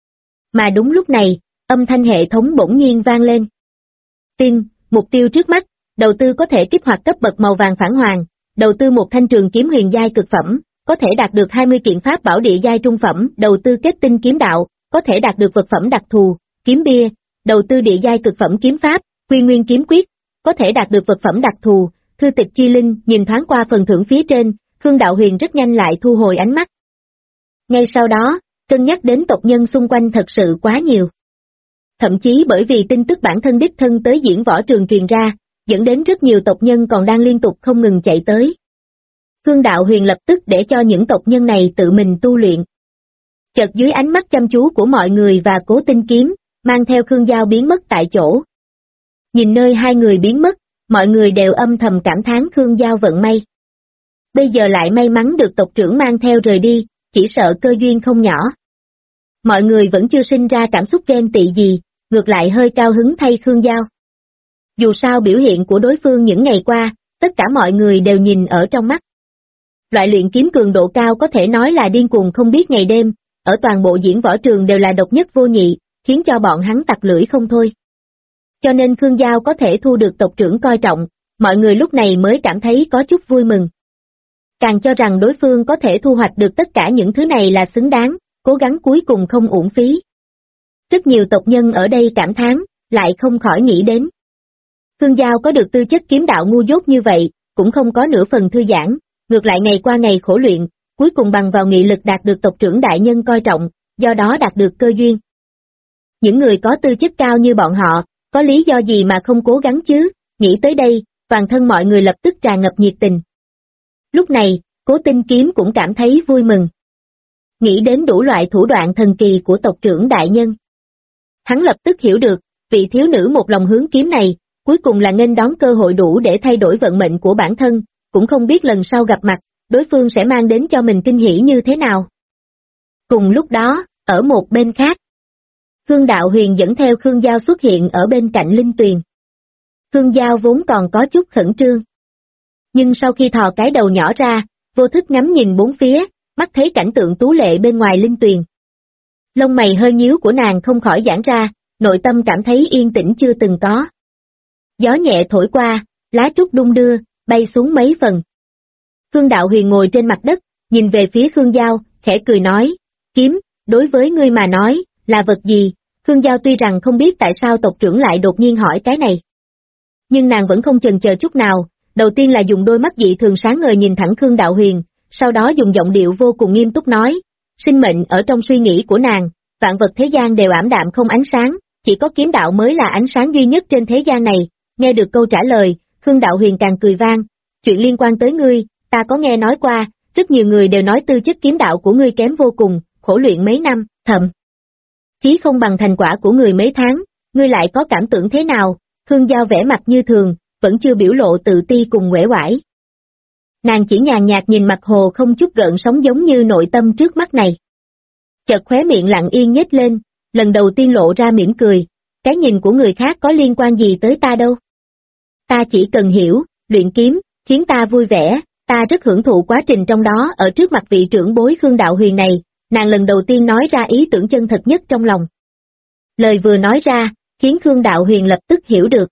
Mà đúng lúc này, âm thanh hệ thống bỗng nhiên vang lên. Tiên, mục tiêu trước mắt, đầu tư có thể kích hoạt cấp bậc màu vàng phản hoàng, đầu tư một thanh trường kiếm huyền giai cực phẩm, có thể đạt được 20 kiện pháp bảo địa giai trung phẩm, đầu tư kết tinh kiếm đạo, có thể đạt được vật phẩm đặc thù, kiếm bia, đầu tư địa giai cực phẩm kiếm pháp, quy nguyên kiếm quyết, có thể đạt được vật phẩm đặc thù, thư tịch chi linh. Nhìn thoáng qua phần thưởng phía trên, Khương Đạo Huyền rất nhanh lại thu hồi ánh mắt. Ngay sau đó, cân nhắc đến tộc nhân xung quanh thật sự quá nhiều. Thậm chí bởi vì tin tức bản thân đích thân tới diễn võ trường truyền ra, dẫn đến rất nhiều tộc nhân còn đang liên tục không ngừng chạy tới. Khương Đạo Huyền lập tức để cho những tộc nhân này tự mình tu luyện. Chợt dưới ánh mắt chăm chú của mọi người và Cố Tinh Kiếm, mang theo Khương Giao biến mất tại chỗ. Nhìn nơi hai người biến mất, mọi người đều âm thầm cảm thán Khương Giao vận may. Bây giờ lại may mắn được tộc trưởng mang theo rời đi, chỉ sợ cơ duyên không nhỏ. Mọi người vẫn chưa sinh ra cảm xúc ghen tị gì, ngược lại hơi cao hứng thay Khương Giao. Dù sao biểu hiện của đối phương những ngày qua, tất cả mọi người đều nhìn ở trong mắt. Loại luyện kiếm cường độ cao có thể nói là điên cuồng không biết ngày đêm, ở toàn bộ diễn võ trường đều là độc nhất vô nhị, khiến cho bọn hắn tặc lưỡi không thôi. Cho nên Khương Giao có thể thu được tộc trưởng coi trọng, mọi người lúc này mới cảm thấy có chút vui mừng. Càng cho rằng đối phương có thể thu hoạch được tất cả những thứ này là xứng đáng, cố gắng cuối cùng không uổng phí. Rất nhiều tộc nhân ở đây cảm thán, lại không khỏi nghĩ đến. Khương Giao có được tư chất kiếm đạo ngu dốt như vậy, cũng không có nửa phần thư giãn, ngược lại ngày qua ngày khổ luyện, cuối cùng bằng vào nghị lực đạt được tộc trưởng đại nhân coi trọng, do đó đạt được cơ duyên. Những người có tư chất cao như bọn họ, có lý do gì mà không cố gắng chứ? Nghĩ tới đây, toàn thân mọi người lập tức tràn ngập nhiệt tình. Lúc này, Cố Tinh Kiếm cũng cảm thấy vui mừng. Nghĩ đến đủ loại thủ đoạn thần kỳ của tộc trưởng đại nhân. Hắn lập tức hiểu được, vị thiếu nữ một lòng hướng kiếm này, cuối cùng là nghênh đón cơ hội đủ để thay đổi vận mệnh của bản thân, cũng không biết lần sau gặp mặt, đối phương sẽ mang đến cho mình kinh hỉ như thế nào. Cùng lúc đó, ở một bên khác, Khương Đạo Huyền dẫn theo Khương Giao xuất hiện ở bên cạnh Linh Tuyền. Khương Giao vốn còn có chút khẩn trương. Nhưng sau khi thò cái đầu nhỏ ra, vô thức ngắm nhìn bốn phía, mắt thấy cảnh tượng tú lệ bên ngoài Linh Tuyền. Lông mày hơi nhíu của nàng không khỏi giãn ra, nội tâm cảm thấy yên tĩnh chưa từng có. Gió nhẹ thổi qua, lá trúc đung đưa, bay xuống mấy phần. Khương Đạo Huyền ngồi trên mặt đất, nhìn về phía Khương Giao, khẽ cười nói, kiếm, đối với ngươi mà nói, là vật gì? Khương Giao tuy rằng không biết tại sao tộc trưởng lại đột nhiên hỏi cái này. Nhưng nàng vẫn không chần chờ chút nào, đầu tiên là dùng đôi mắt dị thường sáng ngời nhìn thẳng Khương Đạo Huyền, sau đó dùng giọng điệu vô cùng nghiêm túc nói, sinh mệnh ở trong suy nghĩ của nàng, vạn vật thế gian đều ảm đạm không ánh sáng, chỉ có kiếm đạo mới là ánh sáng duy nhất trên thế gian này. Nghe được câu trả lời, Khương Đạo Huyền càng cười vang, chuyện liên quan tới ngươi, ta có nghe nói qua, rất nhiều người đều nói tư chất kiếm đạo của ngươi kém vô cùng, khổ luyện mấy năm, thậm chí không bằng thành quả của người mấy tháng, ngươi lại có cảm tưởng thế nào? Khương Giao vẻ mặt như thường, vẫn chưa biểu lộ tự ti cùng uể oải. Nàng chỉ nhàn nhạt nhìn mặt hồ không chút gợn sóng giống như nội tâm trước mắt này. Chợt khóe miệng lặng yên nhếch lên, lần đầu tiên lộ ra mỉm cười, cái nhìn của người khác có liên quan gì tới ta đâu. Ta chỉ cần hiểu, luyện kiếm, khiến ta vui vẻ, ta rất hưởng thụ quá trình trong đó. Ở trước mặt vị trưởng bối Khương Đạo Huyền này, nàng lần đầu tiên nói ra ý tưởng chân thật nhất trong lòng. Lời vừa nói ra, khiến Khương Đạo Huyền lập tức hiểu được.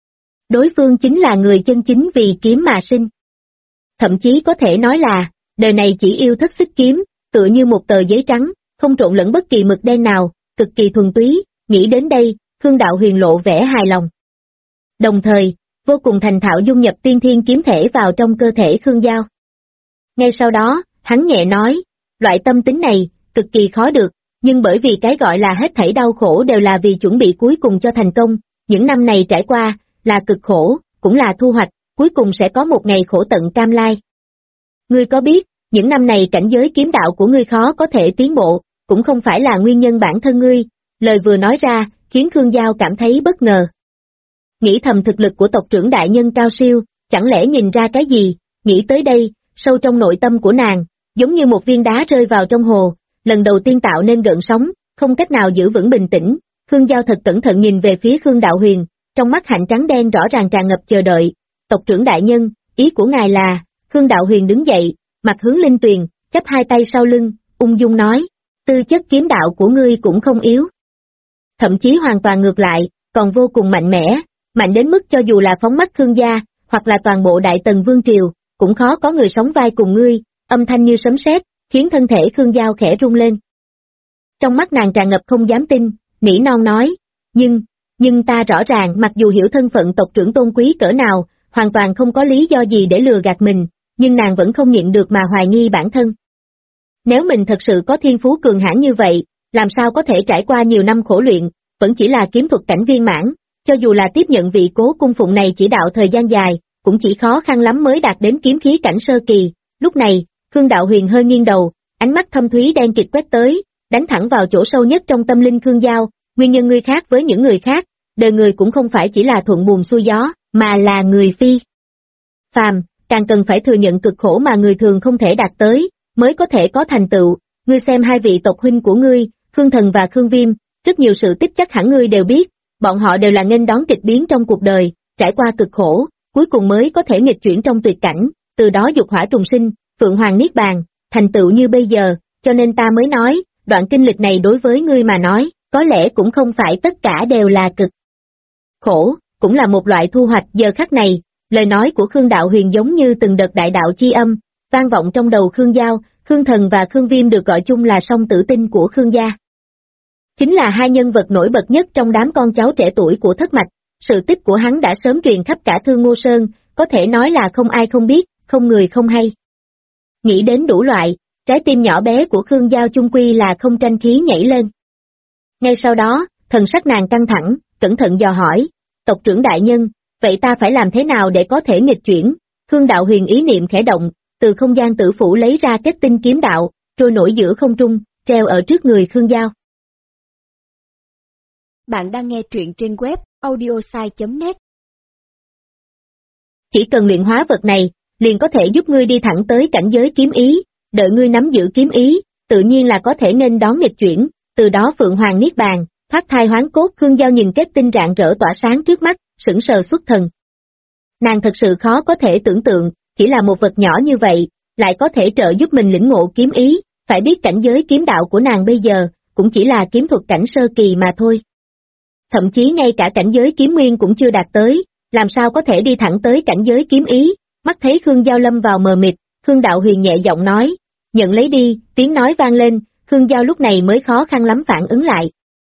Đối phương chính là người chân chính vì kiếm mà sinh. Thậm chí có thể nói là, đời này chỉ yêu thích xích kiếm, tựa như một tờ giấy trắng, không trộn lẫn bất kỳ mực đen nào, cực kỳ thuần túy. Nghĩ đến đây, Khương Đạo Huyền lộ vẻ hài lòng. Đồng thời, vô cùng thành thạo dung nhập tiên thiên kiếm thể vào trong cơ thể Khương Giao. Ngay sau đó, hắn nhẹ nói, loại tâm tính này, cực kỳ khó được, nhưng bởi vì cái gọi là hết thảy đau khổ đều là vì chuẩn bị cuối cùng cho thành công, những năm này trải qua, là cực khổ, cũng là thu hoạch, cuối cùng sẽ có một ngày khổ tận cam lai. Ngươi có biết, những năm này cảnh giới kiếm đạo của ngươi khó có thể tiến bộ, cũng không phải là nguyên nhân bản thân ngươi. Lời vừa nói ra, khiến Khương Giao cảm thấy bất ngờ. Nghĩ thầm thực lực của tộc trưởng đại nhân cao siêu, chẳng lẽ nhìn ra cái gì? Nghĩ tới đây, sâu trong nội tâm của nàng, giống như một viên đá rơi vào trong hồ, lần đầu tiên tạo nên gợn sóng, không cách nào giữ vững bình tĩnh. Khương Giao thật cẩn thận nhìn về phía Khương Đạo Huyền, trong mắt hạnh trắng đen rõ ràng tràn ngập chờ đợi. Tộc trưởng đại nhân, ý của ngài là? Khương Đạo Huyền đứng dậy, mặt hướng Linh Tuyền, chắp hai tay sau lưng, ung dung nói, tư chất kiếm đạo của ngươi cũng không yếu. Thậm chí hoàn toàn ngược lại, còn vô cùng mạnh mẽ, mạnh đến mức cho dù là phóng mắt Khương gia, hoặc là toàn bộ Đại Tần Vương Triều, cũng khó có người sóng vai cùng ngươi. Âm thanh như sấm sét, khiến thân thể Khương Giao khẽ rung lên. Trong mắt nàng tràn ngập không dám tin, nỉ non nói, nhưng ta rõ ràng mặc dù hiểu thân phận tộc trưởng tôn quý cỡ nào, hoàn toàn không có lý do gì để lừa gạt mình, nhưng nàng vẫn không nhịn được mà hoài nghi bản thân. Nếu mình thật sự có thiên phú cường hãn như vậy, làm sao có thể trải qua nhiều năm khổ luyện, vẫn chỉ là kiếm thuật cảnh viên mãn, cho dù là tiếp nhận vị Cố cung phụng này chỉ đạo thời gian dài, cũng chỉ khó khăn lắm mới đạt đến kiếm khí cảnh sơ kỳ. Lúc này, Khương Đạo Huyền hơi nghiêng đầu, ánh mắt thâm thúy đen kịt quét tới, đánh thẳng vào chỗ sâu nhất trong tâm linh Khương Giao. Nguyên nhân ngươi khác với những người khác, đời người cũng không phải chỉ là thuận buồm xuôi gió, mà là người phi phàm, càng cần phải thừa nhận cực khổ mà người thường không thể đạt tới, mới có thể có thành tựu. Ngươi xem hai vị tộc huynh của ngươi, Khương Thần và Khương Viêm, rất nhiều sự tích chắc hẳn ngươi đều biết, bọn họ đều là nghênh đón kịch biến trong cuộc đời, trải qua cực khổ, cuối cùng mới có thể nghịch chuyển trong tuyệt cảnh, từ đó dục hỏa trùng sinh, Phượng Hoàng Niết Bàn, thành tựu như bây giờ, cho nên ta mới nói, đoạn kinh lịch này đối với ngươi mà nói, có lẽ cũng không phải tất cả đều là cực khổ, cũng là một loại thu hoạch. Giờ khắc này, lời nói của Khương Đạo Huyền giống như từng đợt đại đạo chi âm, vang vọng trong đầu Khương Giao. Khương Thần và Khương Viêm được gọi chung là song tử tinh của Khương gia. Chính là hai nhân vật nổi bật nhất trong đám con cháu trẻ tuổi của thất mạch, sự tích của hắn đã sớm truyền khắp cả Thương Ngô Sơn, có thể nói là không ai không biết, không người không hay. Nghĩ đến đủ loại, trái tim nhỏ bé của Khương Giao chung quy là không tranh khí nhảy lên. Ngay sau đó, thần sắc nàng căng thẳng, cẩn thận dò hỏi, tộc trưởng đại nhân, vậy ta phải làm thế nào để có thể nghịch chuyển? Khương Đạo Huyền ý niệm khẽ động, từ không gian tử phủ lấy ra kết tinh kiếm đạo, trôi nổi giữa không trung, treo ở trước người Khương Giao. Bạn đang nghe truyện trên web audiosai.net. Chỉ cần luyện hóa vật này, liền có thể giúp ngươi đi thẳng tới cảnh giới kiếm ý, đợi ngươi nắm giữ kiếm ý, tự nhiên là có thể nghênh đón nghịch chuyển, từ đó Phượng Hoàng Niết Bàn, thoát thai hoán cốt. Khương Giao nhìn kết tinh rạng rỡ tỏa sáng trước mắt, sững sờ xuất thần. Nàng thật sự khó có thể tưởng tượng, chỉ là một vật nhỏ như vậy, lại có thể trợ giúp mình lĩnh ngộ kiếm ý, phải biết cảnh giới kiếm đạo của nàng bây giờ, cũng chỉ là kiếm thuật cảnh sơ kỳ mà thôi. Thậm chí ngay cả cảnh giới kiếm nguyên cũng chưa đạt tới, làm sao có thể đi thẳng tới cảnh giới kiếm ý. Mắt thấy Khương Giao lâm vào mờ mịt, Khương Đạo Huyền nhẹ giọng nói, nhận lấy đi. Tiếng nói vang lên, Khương Giao lúc này mới khó khăn lắm phản ứng lại.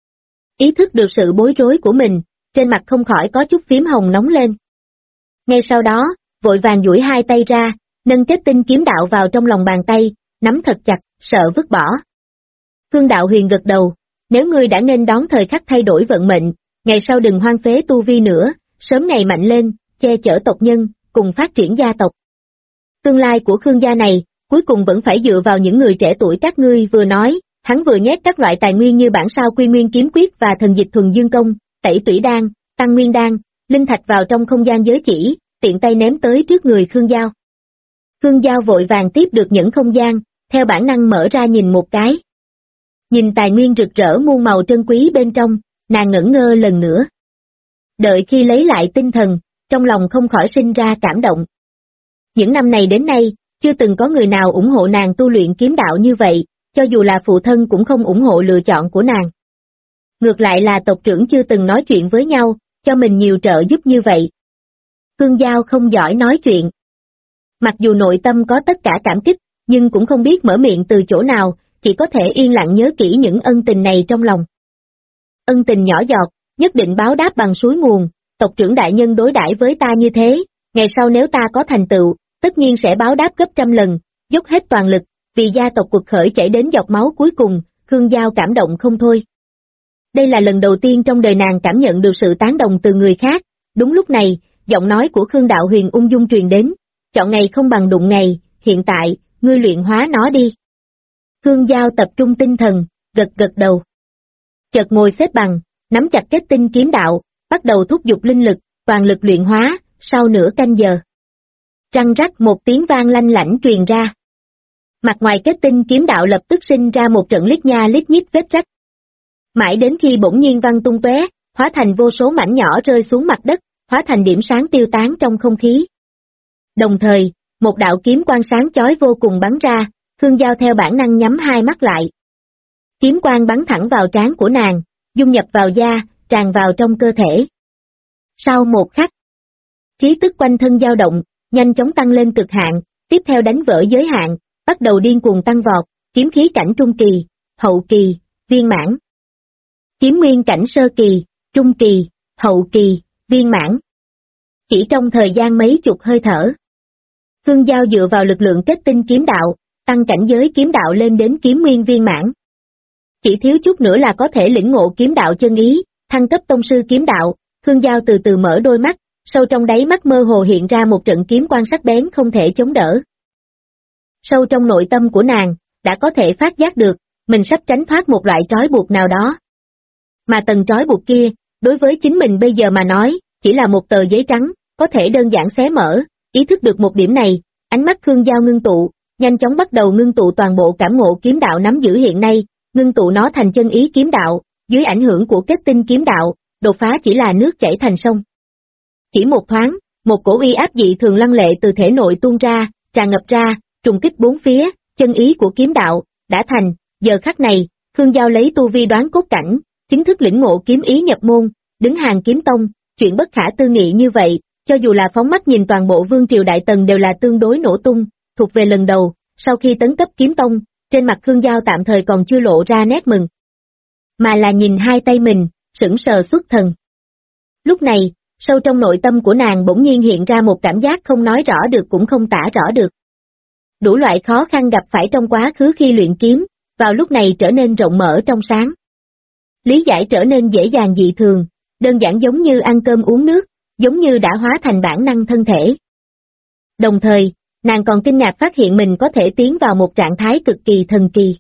Ý thức được sự bối rối của mình, trên mặt không khỏi có chút phím hồng nóng lên. Ngay sau đó, vội vàng duỗi hai tay ra, nâng kết tinh kiếm đạo vào trong lòng bàn tay, nắm thật chặt, sợ vứt bỏ. Khương Đạo Huyền gật đầu, nếu ngươi đã nghênh đón thời khắc thay đổi vận mệnh, ngày sau đừng hoang phế tu vi nữa, sớm ngày mạnh lên, che chở tộc nhân, cùng phát triển gia tộc. Tương lai của Khương gia này, cuối cùng vẫn phải dựa vào những người trẻ tuổi các ngươi vừa nói. Hắn vừa nhét các loại tài nguyên như bản sao quy nguyên kiếm quyết và thần dịch thuần dương công, tẩy tủy đan, tăng nguyên đan, linh thạch vào trong không gian giới chỉ, tiện tay ném tới trước người Khương Giao. Khương Giao vội vàng tiếp được những không gian, theo bản năng mở ra nhìn một cái. Nhìn tài nguyên rực rỡ muôn màu trân quý bên trong, nàng ngẩn ngơ lần nữa. Đợi khi lấy lại tinh thần, trong lòng không khỏi sinh ra cảm động. Những năm này đến nay, chưa từng có người nào ủng hộ nàng tu luyện kiếm đạo như vậy, cho dù là phụ thân cũng không ủng hộ lựa chọn của nàng. Ngược lại là tộc trưởng chưa từng nói chuyện với nhau, cho mình nhiều trợ giúp như vậy. Khương Giao không giỏi nói chuyện. Mặc dù nội tâm có tất cả cảm kích, nhưng cũng không biết mở miệng từ chỗ nào, chỉ có thể yên lặng nhớ kỹ những ân tình này trong lòng. Ân tình nhỏ giọt, nhất định báo đáp bằng suối nguồn, tộc trưởng đại nhân đối đãi với ta như thế, ngày sau nếu ta có thành tựu, tất nhiên sẽ báo đáp gấp trăm lần, dốc hết toàn lực, vì gia tộc cuộc khởi chảy đến giọt máu cuối cùng. Khương Giao cảm động không thôi. Đây là lần đầu tiên trong đời nàng cảm nhận được sự tán đồng từ người khác. Đúng lúc này, giọng nói của Khương Đạo Huyền ung dung truyền đến, chọn ngày không bằng đụng ngày, hiện tại, ngươi luyện hóa nó đi. Khương Giao tập trung tinh thần, gật gật đầu. Chợt ngồi xếp bằng, nắm chặt kết tinh kiếm đạo, bắt đầu thúc giục linh lực, toàn lực luyện hóa. Sau nửa canh giờ, răng rắc một tiếng vang lanh lảnh truyền ra. Mặt ngoài kết tinh kiếm đạo lập tức sinh ra một trận lít nha lít nhít vết rách. Mãi đến khi bỗng nhiên văng tung tóe, hóa thành vô số mảnh nhỏ rơi xuống mặt đất, hóa thành điểm sáng tiêu tán trong không khí. Đồng thời, một đạo kiếm quang sáng chói vô cùng bắn ra, Khương Giao theo bản năng nhắm hai mắt lại. Kiếm quang bắn thẳng vào trán của nàng, dung nhập vào da, tràn vào trong cơ thể. Sau một khắc, khí tức quanh thân dao động, nhanh chóng tăng lên cực hạn, tiếp theo đánh vỡ giới hạn, bắt đầu điên cuồng tăng vọt, kiếm khí cảnh trung kỳ, hậu kỳ, viên mãn. Kiếm nguyên cảnh sơ kỳ, trung kỳ, hậu kỳ, viên mãn. Chỉ trong thời gian mấy chục hơi thở, Khương Giao dựa vào lực lượng kết tinh kiếm đạo, tăng cảnh giới kiếm đạo lên đến kiếm nguyên viên mãn. Chỉ thiếu chút nữa là có thể lĩnh ngộ kiếm đạo chân ý, thăng cấp tông sư kiếm đạo. Khương Giao từ từ mở đôi mắt, sâu trong đáy mắt mơ hồ hiện ra một trận kiếm quang sắc bén không thể chống đỡ. Sâu trong nội tâm của nàng, đã có thể phát giác được, mình sắp tránh thoát một loại trói buộc nào đó. Mà tầng trói buộc kia, đối với chính mình bây giờ mà nói, chỉ là một tờ giấy trắng, có thể đơn giản xé mở. Ý thức được một điểm này, ánh mắt Khương Giao ngưng tụ, nhanh chóng bắt đầu ngưng tụ toàn bộ cảm ngộ kiếm đạo nắm giữ hiện nay, ngưng tụ nó thành chân ý kiếm đạo, dưới ảnh hưởng của kết tinh kiếm đạo, đột phá chỉ là nước chảy thành sông. Chỉ một thoáng, một cổ uy áp dị thường lăng lệ từ thể nội tuôn ra, tràn ngập ra, trùng kích bốn phía, chân ý của kiếm đạo, đã thành. Giờ khắc này, Khương Giao lấy tu vi đoán cốt cảnh, chính thức lĩnh ngộ kiếm ý nhập môn, đứng hàng kiếm tông, chuyện bất khả tư nghị như vậy, cho dù là phóng mắt nhìn toàn bộ vương triều đại tần đều là tương đối nổ tung, thuộc về lần đầu, sau khi tấn cấp kiếm tông, trên mặt Khương Giao tạm thời còn chưa lộ ra nét mừng, mà là nhìn hai tay mình, sững sờ xuất thần. Lúc này, sâu trong nội tâm của nàng bỗng nhiên hiện ra một cảm giác không nói rõ được cũng không tả rõ được. Đủ loại khó khăn gặp phải trong quá khứ khi luyện kiếm, vào lúc này trở nên rộng mở trong sáng. Lý giải trở nên dễ dàng dị thường, đơn giản giống như ăn cơm uống nước, giống như đã hóa thành bản năng thân thể. Đồng thời, nàng còn kinh ngạc phát hiện mình có thể tiến vào một trạng thái cực kỳ thần kỳ.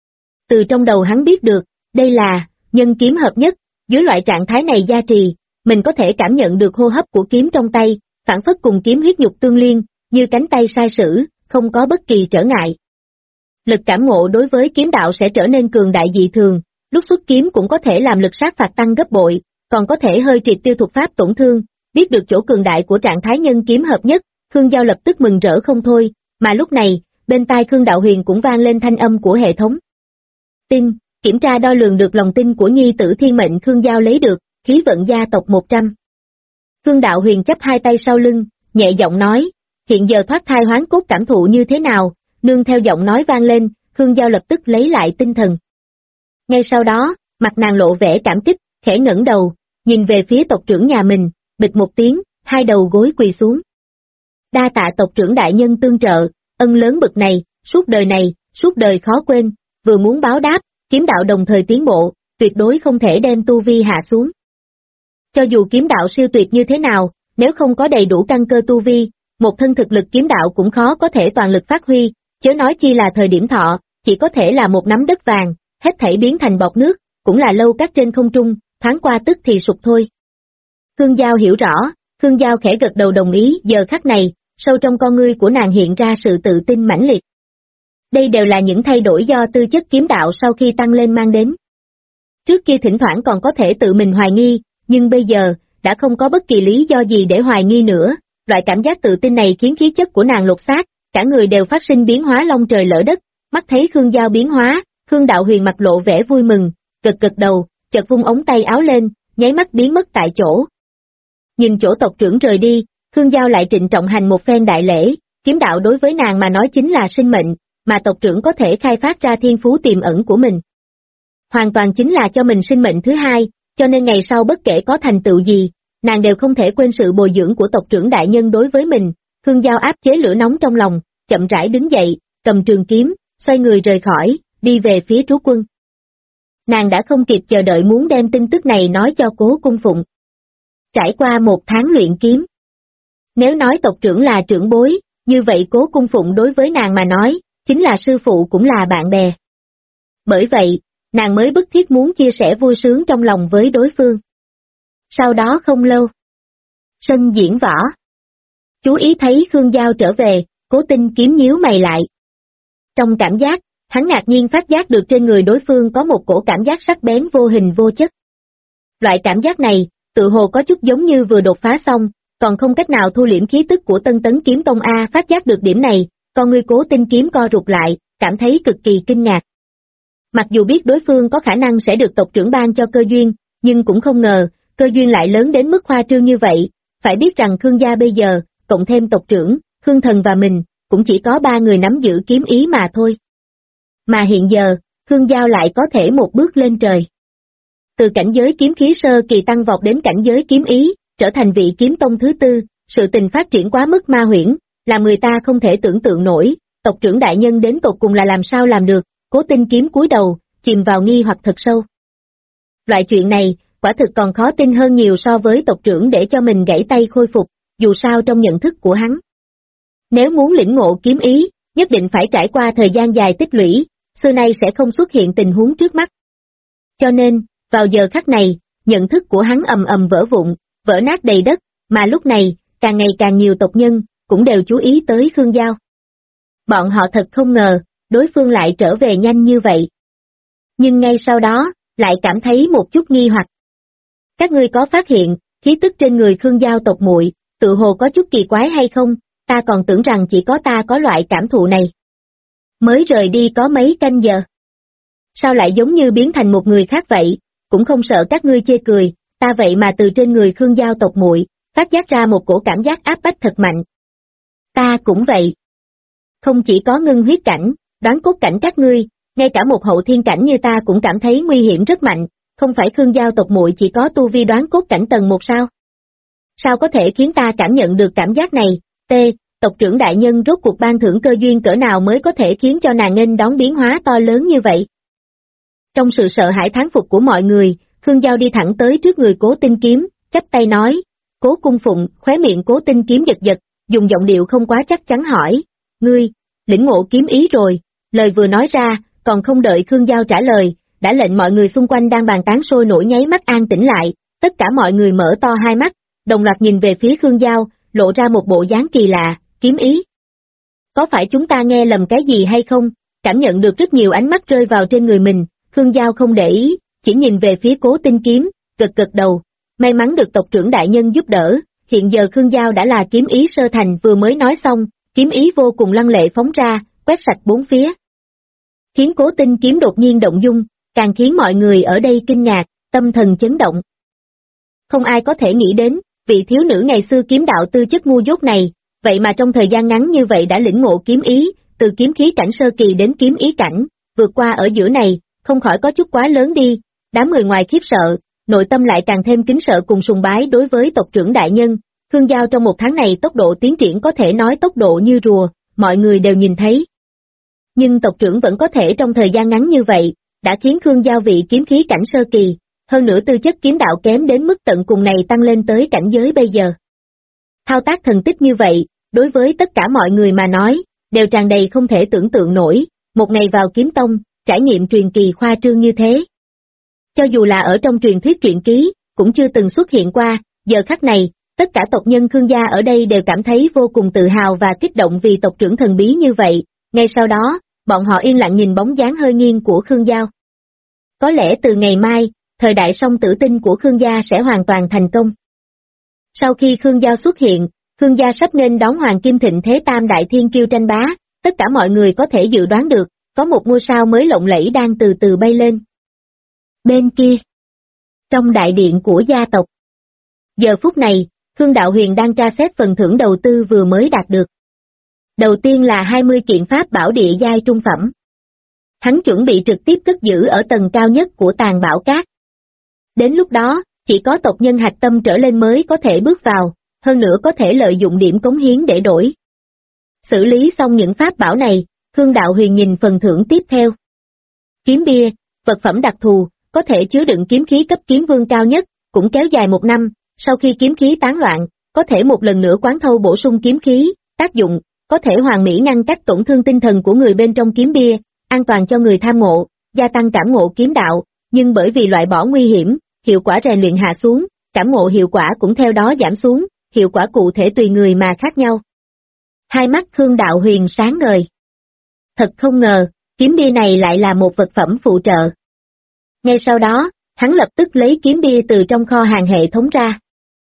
Từ trong đầu hắn biết được, đây là nhân kiếm hợp nhất, dưới loại trạng thái này gia trì, mình có thể cảm nhận được hô hấp của kiếm trong tay, phản phất cùng kiếm huyết nhục tương liên, như cánh tay sai sử, không có bất kỳ trở ngại. Lực cảm ngộ đối với kiếm đạo sẽ trở nên cường đại dị thường, lúc xuất kiếm cũng có thể làm lực sát phạt tăng gấp bội, còn có thể hơi triệt tiêu thuật pháp tổn thương, biết được chỗ cường đại của trạng thái nhân kiếm hợp nhất, Khương Giao lập tức mừng rỡ không thôi, mà lúc này, bên tai Khương Đạo Huyền cũng vang lên thanh âm của hệ thống. Tin, kiểm tra đo lường được lòng tin của nhi tử thiên mệnh Khương Giao lấy được, khí vận gia tộc 100. Khương Đạo Huyền chắp hai tay sau lưng, nhẹ giọng nói, hiện giờ thoát thai hoán cốt cảm thụ như thế nào, nương theo giọng nói vang lên, Khương Giao lập tức lấy lại tinh thần. Ngay sau đó, mặt nàng lộ vẻ cảm kích, khẽ ngẩng đầu, nhìn về phía tộc trưởng nhà mình, bịch một tiếng, hai đầu gối quỳ xuống. Đa tạ tộc trưởng đại nhân tương trợ, ân lớn bực này, suốt đời khó quên, vừa muốn báo đáp, kiếm đạo đồng thời tiến bộ, tuyệt đối không thể đem tu vi hạ xuống. Cho dù kiếm đạo siêu tuyệt như thế nào, nếu không có đầy đủ căn cơ tu vi, một thân thực lực kiếm đạo cũng khó có thể toàn lực phát huy, chớ nói chi là thời điểm thọ, chỉ có thể là một nắm đất vàng, hết thảy biến thành bọt nước, cũng là lâu cát trên không trung, thoáng qua tức thì sụp thôi. Khương Giao hiểu rõ, Khương Giao khẽ gật đầu đồng ý, giờ khắc này, sâu trong con ngươi của nàng hiện ra sự tự tin mãnh liệt. Đây đều là những thay đổi do tư chất kiếm đạo sau khi tăng lên mang đến. Trước kia thỉnh thoảng còn có thể tự mình hoài nghi, nhưng bây giờ, đã không có bất kỳ lý do gì để hoài nghi nữa, loại cảm giác tự tin này khiến khí chất của nàng lột xác, cả người đều phát sinh biến hóa long trời lỡ đất, mắt thấy Khương Giao biến hóa, Khương Đạo Huyền mặt lộ vẻ vui mừng, gật gật đầu, chợt vung ống tay áo lên, nháy mắt biến mất tại chỗ. Nhìn chỗ tộc trưởng rời đi, Khương Giao lại trịnh trọng hành một phen đại lễ, kiếm đạo đối với nàng mà nói chính là sinh mệnh, mà tộc trưởng có thể khai phát ra thiên phú tiềm ẩn của mình. Hoàn toàn chính là cho mình sinh mệnh thứ hai, cho nên ngày sau bất kể có thành tựu gì, nàng đều không thể quên sự bồi dưỡng của tộc trưởng đại nhân đối với mình. Khương Giao áp chế lửa nóng trong lòng, chậm rãi đứng dậy, cầm trường kiếm, xoay người rời khỏi, đi về phía trú quân. Nàng đã không kịp chờ đợi muốn đem tin tức này nói cho Cố Cung Phụng. Trải qua một tháng luyện kiếm. Nếu nói tộc trưởng là trưởng bối, như vậy Cố Cung Phụng đối với nàng mà nói, chính là sư phụ cũng là bạn bè. Bởi vậy, nàng mới bức thiết muốn chia sẻ vui sướng trong lòng với đối phương. Sau đó không lâu, sân diễn võ. Chú ý thấy Khương Giao trở về, Cố Tinh Kiếm nhíu mày lại. Trong cảm giác, hắn ngạc nhiên phát giác được trên người đối phương có một cổ cảm giác sắc bén vô hình vô chất. Loại cảm giác này, tự hồ có chút giống như vừa đột phá xong, còn không cách nào thu liễm khí tức của Tân Tấn Kiếm Tông A. Phát giác được điểm này, con người Cố Tinh Kiếm co rụt lại, cảm thấy cực kỳ kinh ngạc. Mặc dù biết đối phương có khả năng sẽ được tộc trưởng ban cho cơ duyên, nhưng cũng không ngờ, cơ duyên lại lớn đến mức khoa trương như vậy. Phải biết rằng Khương gia bây giờ, cộng thêm tộc trưởng, Khương Thần và mình, cũng chỉ có 3 người nắm giữ kiếm ý mà thôi. Mà hiện giờ, Khương Giao lại có thể một bước lên trời. Từ cảnh giới kiếm khí sơ kỳ tăng vọt đến cảnh giới kiếm ý, trở thành vị kiếm tông thứ tư, sự tình phát triển quá mức ma huyễn, làm người ta không thể tưởng tượng nổi, tộc trưởng đại nhân đến tột cùng là làm sao làm được. Cố Tinh Kiếm cúi đầu, chìm vào nghi hoặc thật sâu. Loại chuyện này, quả thực còn khó tin hơn nhiều so với tộc trưởng để cho mình gãy tay khôi phục, dù sao trong nhận thức của hắn. Nếu muốn lĩnh ngộ kiếm ý, nhất định phải trải qua thời gian dài tích lũy, xưa nay sẽ không xuất hiện tình huống trước mắt. Cho nên, vào giờ khắc này, nhận thức của hắn ầm ầm vỡ vụn, vỡ nát đầy đất, mà lúc này, càng ngày càng nhiều tộc nhân, cũng đều chú ý tới Khương Giao. Bọn họ thật không ngờ, đối phương lại trở về nhanh như vậy. Nhưng ngay sau đó, lại cảm thấy một chút nghi hoặc. Các ngươi có phát hiện, khí tức trên người Khương Giao tộc muội, tự hồ có chút kỳ quái hay không, ta còn tưởng rằng chỉ có ta có loại cảm thụ này. Mới rời đi có mấy canh giờ. Sao lại giống như biến thành một người khác vậy, cũng không sợ các ngươi chê cười, ta vậy mà từ trên người Khương Giao tộc muội, phát giác ra một cổ cảm giác áp bách thật mạnh. Ta cũng vậy. Không chỉ có ngưng huyết cảnh, đoán cốt cảnh các ngươi, ngay cả một hậu thiên cảnh như ta cũng cảm thấy nguy hiểm rất mạnh, không phải Khương Giao tộc muội chỉ có tu vi đoán cốt cảnh tầng 1 sao? Sao có thể khiến ta cảm nhận được cảm giác này? Tộc trưởng đại nhân rốt cuộc ban thưởng cơ duyên cỡ nào mới có thể khiến cho nàng nghênh đón biến hóa to lớn như vậy? Trong sự sợ hãi thán phục của mọi người, Khương Giao đi thẳng tới trước người Cố Tinh Kiếm, chắp tay nói, Cố Cung Phụng, khóe miệng Cố Tinh Kiếm giật giật, dùng giọng điệu không quá chắc chắn hỏi, ngươi, lĩnh ngộ kiếm ý rồi, lời vừa nói ra, còn không đợi Khương Giao trả lời, đã lệnh mọi người xung quanh đang bàn tán sôi nổi nháy mắt an tĩnh lại, tất cả mọi người mở to hai mắt, đồng loạt nhìn về phía Khương Giao, lộ ra một bộ dáng kỳ lạ, kiếm ý. Có phải chúng ta nghe lầm cái gì hay không? Cảm nhận được rất nhiều ánh mắt rơi vào trên người mình, Khương Giao không để ý, chỉ nhìn về phía Cố Tinh Kiếm, gật đầu, may mắn được tộc trưởng đại nhân giúp đỡ, hiện giờ Khương Giao đã là kiếm ý sơ thành vừa mới nói xong, kiếm ý vô cùng lăng lệ phóng ra, quét sạch bốn phía. Khiến Cố Tinh Kiếm đột nhiên động dung, càng khiến mọi người ở đây kinh ngạc, tâm thần chấn động. Không ai có thể nghĩ đến, vị thiếu nữ ngày xưa kiếm đạo tư chất ngu dốt này, vậy mà trong thời gian ngắn như vậy đã lĩnh ngộ kiếm ý, từ kiếm khí cảnh sơ kỳ đến kiếm ý cảnh, vượt qua ở giữa này, không khỏi có chút quá lớn đi, đám người ngoài khiếp sợ, nội tâm lại càng thêm kính sợ cùng sùng bái đối với tộc trưởng đại nhân. Khương Giao trong một tháng này tốc độ tiến triển có thể nói tốc độ như rùa, mọi người đều nhìn thấy. Nhưng tộc trưởng vẫn có thể trong thời gian ngắn như vậy, đã khiến Khương Giao vị kiếm khí cảnh sơ kỳ, hơn nữa tư chất kiếm đạo kém đến mức tận cùng này tăng lên tới cảnh giới bây giờ. Thao tác thần tích như vậy, đối với tất cả mọi người mà nói, đều tràn đầy không thể tưởng tượng nổi, một ngày vào kiếm tông, trải nghiệm truyền kỳ khoa trương như thế. Cho dù là ở trong truyền thuyết truyện ký, cũng chưa từng xuất hiện qua, giờ khắc này, tất cả tộc nhân Khương gia ở đây đều cảm thấy vô cùng tự hào và kích động vì tộc trưởng thần bí như vậy, ngay sau đó, bọn họ yên lặng nhìn bóng dáng hơi nghiêng của Khương Giao. Có lẽ từ ngày mai, thời đại song tử tinh của Khương gia sẽ hoàn toàn thành công. Sau khi Khương Giao xuất hiện, Khương gia sắp nên đón Hoàng Kim Thịnh Thế Tam Đại Thiên Kiêu tranh bá, tất cả mọi người có thể dự đoán được, có một ngôi sao mới lộng lẫy đang từ từ bay lên. Bên kia, trong đại điện của gia tộc, giờ phút này, Khương Đạo Huyền đang tra xét phần thưởng đầu tư vừa mới đạt được. Đầu tiên là 20 kiện pháp bảo địa giai trung phẩm. Hắn chuẩn bị trực tiếp cất giữ ở tầng cao nhất của tàng bảo cát. Đến lúc đó, chỉ có tộc nhân hạch tâm trở lên mới có thể bước vào, hơn nữa có thể lợi dụng điểm cống hiến để đổi. Xử lý xong những pháp bảo này, Khương Đạo Huyền nhìn phần thưởng tiếp theo. Kiếm bia, vật phẩm đặc thù, có thể chứa đựng kiếm khí cấp kiếm vương cao nhất, cũng kéo dài 1 năm, sau khi kiếm khí tán loạn, có thể một lần nữa quán thâu bổ sung kiếm khí, tác dụng, có thể hoàn mỹ ngăn cách tổn thương tinh thần của người bên trong kiếm bia, an toàn cho người tham ngộ, gia tăng cảm ngộ kiếm đạo, nhưng bởi vì loại bỏ nguy hiểm, hiệu quả rèn luyện hạ xuống, cảm ngộ hiệu quả cũng theo đó giảm xuống, hiệu quả cụ thể tùy người mà khác nhau. Hai mắt Khương Đạo Huyền sáng ngời. Thật không ngờ, kiếm bia này lại là một vật phẩm phụ trợ. Ngay sau đó, hắn lập tức lấy kiếm bia từ trong kho hàng hệ thống ra.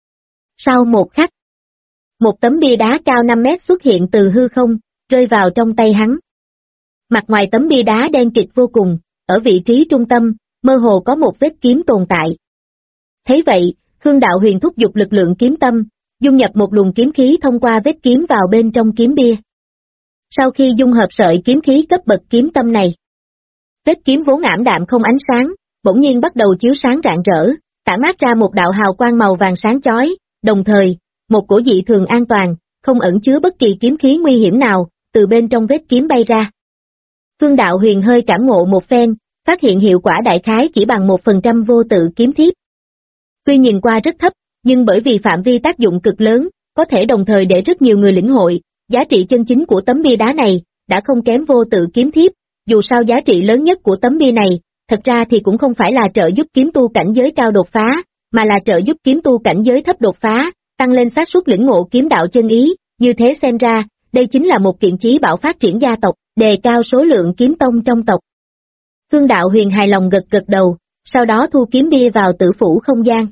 Sau một khắc, một tấm bia đá cao 5 mét xuất hiện từ hư không, rơi vào trong tay hắn. Mặt ngoài tấm bia đá đen kịt vô cùng, ở vị trí trung tâm, mơ hồ có một vết kiếm tồn tại. Thấy vậy, Khương Đạo Huyền thúc giục lực lượng kiếm tâm, dung nhập một luồng kiếm khí thông qua vết kiếm vào bên trong kiếm bia. Sau khi dung hợp sợi kiếm khí cấp bậc kiếm tâm này, vết kiếm vốn ảm đạm không ánh sáng, bỗng nhiên bắt đầu chiếu sáng rạng rỡ, tản mát ra một đạo hào quang màu vàng sáng chói, đồng thời, một cổ dị thường an toàn, không ẩn chứa bất kỳ kiếm khí nguy hiểm nào, từ bên trong vết kiếm bay ra. Khương Đạo Huyền hơi cảm ngộ một phen, phát hiện hiệu quả đại khái chỉ bằng 1% vô tự kiếm thiếp. Tuy nhìn qua rất thấp, nhưng bởi vì phạm vi tác dụng cực lớn, có thể đồng thời để rất nhiều người lĩnh hội, giá trị chân chính của tấm bia đá này, đã không kém vô tự kiếm thiếp, dù sao giá trị lớn nhất của tấm bia này, thật ra thì cũng không phải là trợ giúp kiếm tu cảnh giới cao đột phá, mà là trợ giúp kiếm tu cảnh giới thấp đột phá, tăng lên xác suất lĩnh ngộ kiếm đạo chân ý, như thế xem ra, đây chính là một kiện chí bảo phát triển gia tộc, đề cao số lượng kiếm tông trong tộc. Khương Đạo Huyền hài lòng gật đầu, sau đó thu kiếm bia vào tử phủ không gian.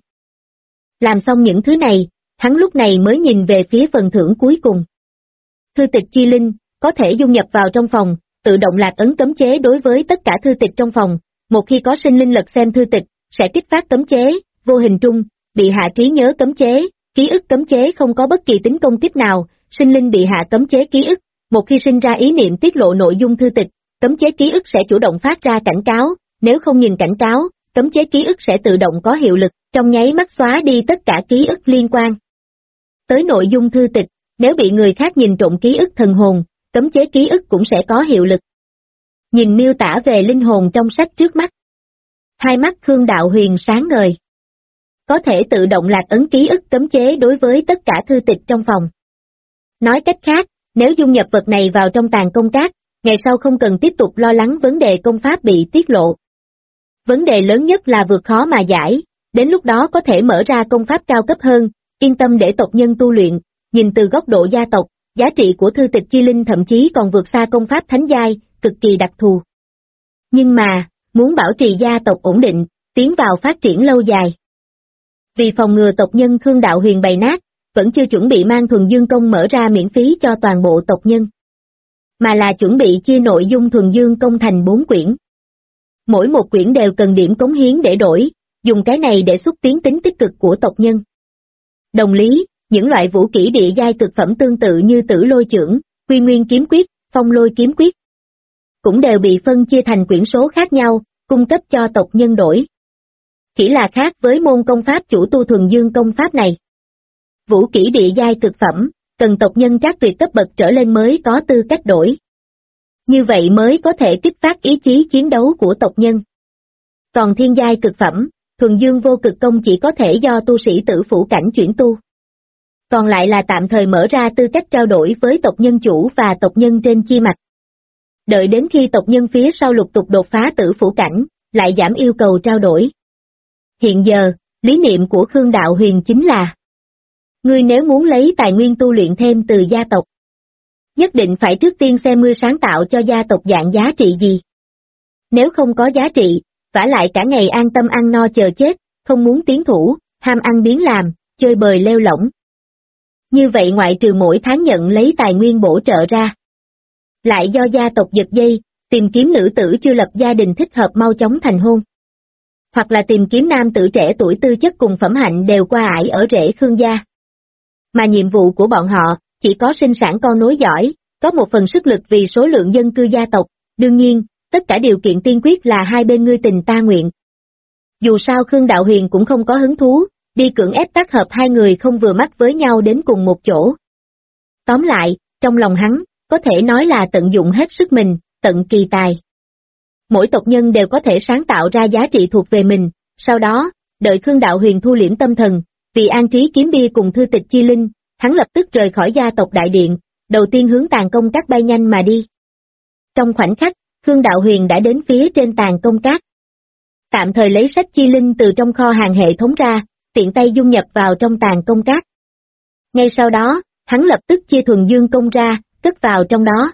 Làm xong những thứ này, hắn lúc này mới nhìn về phía phần thưởng cuối cùng. Thư tịch chi linh, có thể dung nhập vào trong phòng, tự động lạc ấn cấm chế đối với tất cả thư tịch trong phòng, một khi có sinh linh lật xem thư tịch, sẽ kích phát cấm chế, vô hình trung, bị hạ trí nhớ cấm chế, ký ức cấm chế không có bất kỳ tính công kích nào, sinh linh bị hạ cấm chế ký ức, một khi sinh ra ý niệm tiết lộ nội dung thư tịch, cấm chế ký ức sẽ chủ động phát ra cảnh cáo, nếu không nhìn cảnh cáo, cấm chế ký ức sẽ tự động có hiệu lực, trong nháy mắt xóa đi tất cả ký ức liên quan tới nội dung thư tịch, nếu bị người khác nhìn trộm ký ức thần hồn, cấm chế ký ức cũng sẽ có hiệu lực. Nhìn miêu tả về linh hồn trong sách trước mắt, hai mắt Khương Đạo Huyền sáng ngời. có thể tự động lạc ấn ký ức cấm chế đối với tất cả thư tịch trong phòng. Nói cách khác, nếu dung nhập vật này vào trong tàn công các, ngày sau không cần tiếp tục lo lắng vấn đề công pháp bị tiết lộ. Vấn đề lớn nhất là vượt khó mà giải, đến lúc đó có thể mở ra công pháp cao cấp hơn, yên tâm để tộc nhân tu luyện, nhìn từ góc độ gia tộc, giá trị của thư tịch chi linh thậm chí còn vượt xa công pháp thánh giai, cực kỳ đặc thù. Nhưng mà, muốn bảo trì gia tộc ổn định, tiến vào phát triển lâu dài. Vì phòng ngừa tộc nhân Khương Đạo Huyền bày nát, vẫn chưa chuẩn bị mang thuần dương công mở ra miễn phí cho toàn bộ tộc nhân, mà là chuẩn bị chia nội dung thuần dương công thành 4 quyển. Mỗi một quyển đều cần điểm cống hiến để đổi, dùng cái này để xúc tiến tính tích cực của tộc nhân. Đồng lý, những loại vũ kỹ địa giai cực phẩm tương tự như Tử Lôi Chưởng, Quy Nguyên Kiếm Quyết, Phong Lôi Kiếm Quyết, cũng đều bị phân chia thành quyển số khác nhau, cung cấp cho tộc nhân đổi. Chỉ là khác với môn công pháp chủ tu thuần dương công pháp này. Vũ kỹ địa giai cực phẩm, cần tộc nhân trác tuyệt cấp bậc trở lên mới có tư cách đổi. Như vậy mới có thể kích phát ý chí chiến đấu của tộc nhân. Còn thiên giai cực phẩm, thuần dương vô cực công chỉ có thể do tu sĩ tử phủ cảnh chuyển tu. Còn lại là tạm thời mở ra tư cách trao đổi với tộc nhân chủ và tộc nhân trên chi mạch. Đợi đến khi tộc nhân phía sau lục tục đột phá tử phủ cảnh, lại giảm yêu cầu trao đổi. Hiện giờ, lý niệm của Khương Đạo Huyền chính là: ngươi nếu muốn lấy tài nguyên tu luyện thêm từ gia tộc, nhất định phải trước tiên xem ngươi sáng tạo cho gia tộc dạng giá trị gì. Nếu không có giá trị, vả lại cả ngày an tâm ăn no chờ chết, không muốn tiến thủ, ham ăn biếng làm, chơi bời lêu lỏng. Như vậy ngoại trừ mỗi tháng nhận lấy tài nguyên bổ trợ ra, lại do gia tộc giật dây, tìm kiếm nữ tử chưa lập gia đình thích hợp mau chóng thành hôn. Hoặc là tìm kiếm nam tử trẻ tuổi tư chất cùng phẩm hạnh đều qua ải ở rễ Khương gia. Mà nhiệm vụ của bọn họ, chỉ có sinh sản con nối giỏi, có một phần sức lực vì số lượng dân cư gia tộc, đương nhiên, tất cả điều kiện tiên quyết là hai bên ngươi tình ta nguyện. Dù sao Khương Đạo Huyền cũng không có hứng thú, đi cưỡng ép tác hợp hai người không vừa mắt với nhau đến cùng một chỗ. Tóm lại, trong lòng hắn, có thể nói là tận dụng hết sức mình, tận kỳ tài. Mỗi tộc nhân đều có thể sáng tạo ra giá trị thuộc về mình, sau đó, đợi Khương Đạo Huyền thu liễm tâm thần, vì an trí kiếm bia cùng thư tịch chi linh, hắn lập tức rời khỏi gia tộc đại điện, đầu tiên hướng tàn công các bay nhanh mà đi. Trong khoảnh khắc, Khương Đạo Huyền đã đến phía trên tàn công các. Tạm thời lấy sách chi linh từ trong kho hàng hệ thống ra, tiện tay dung nhập vào trong tàn công các. Ngay sau đó, hắn lập tức chia thuần dương công ra, cất vào trong đó.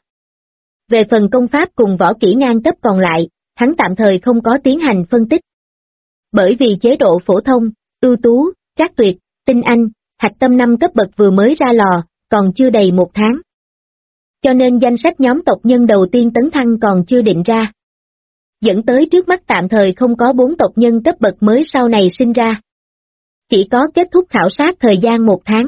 Về phần công pháp cùng võ kỹ ngang cấp còn lại, hắn tạm thời không có tiến hành phân tích. Bởi vì chế độ phổ thông, ưu tú, trác tuyệt, tinh anh, hạch tâm 5 cấp bậc vừa mới ra lò, còn chưa đầy 1 tháng. Cho nên danh sách nhóm tộc nhân đầu tiên tấn thăng còn chưa định ra. Dẫn tới trước mắt tạm thời không có 4 tộc nhân cấp bậc mới sau này sinh ra. Chỉ có kết thúc khảo sát thời gian 1 tháng.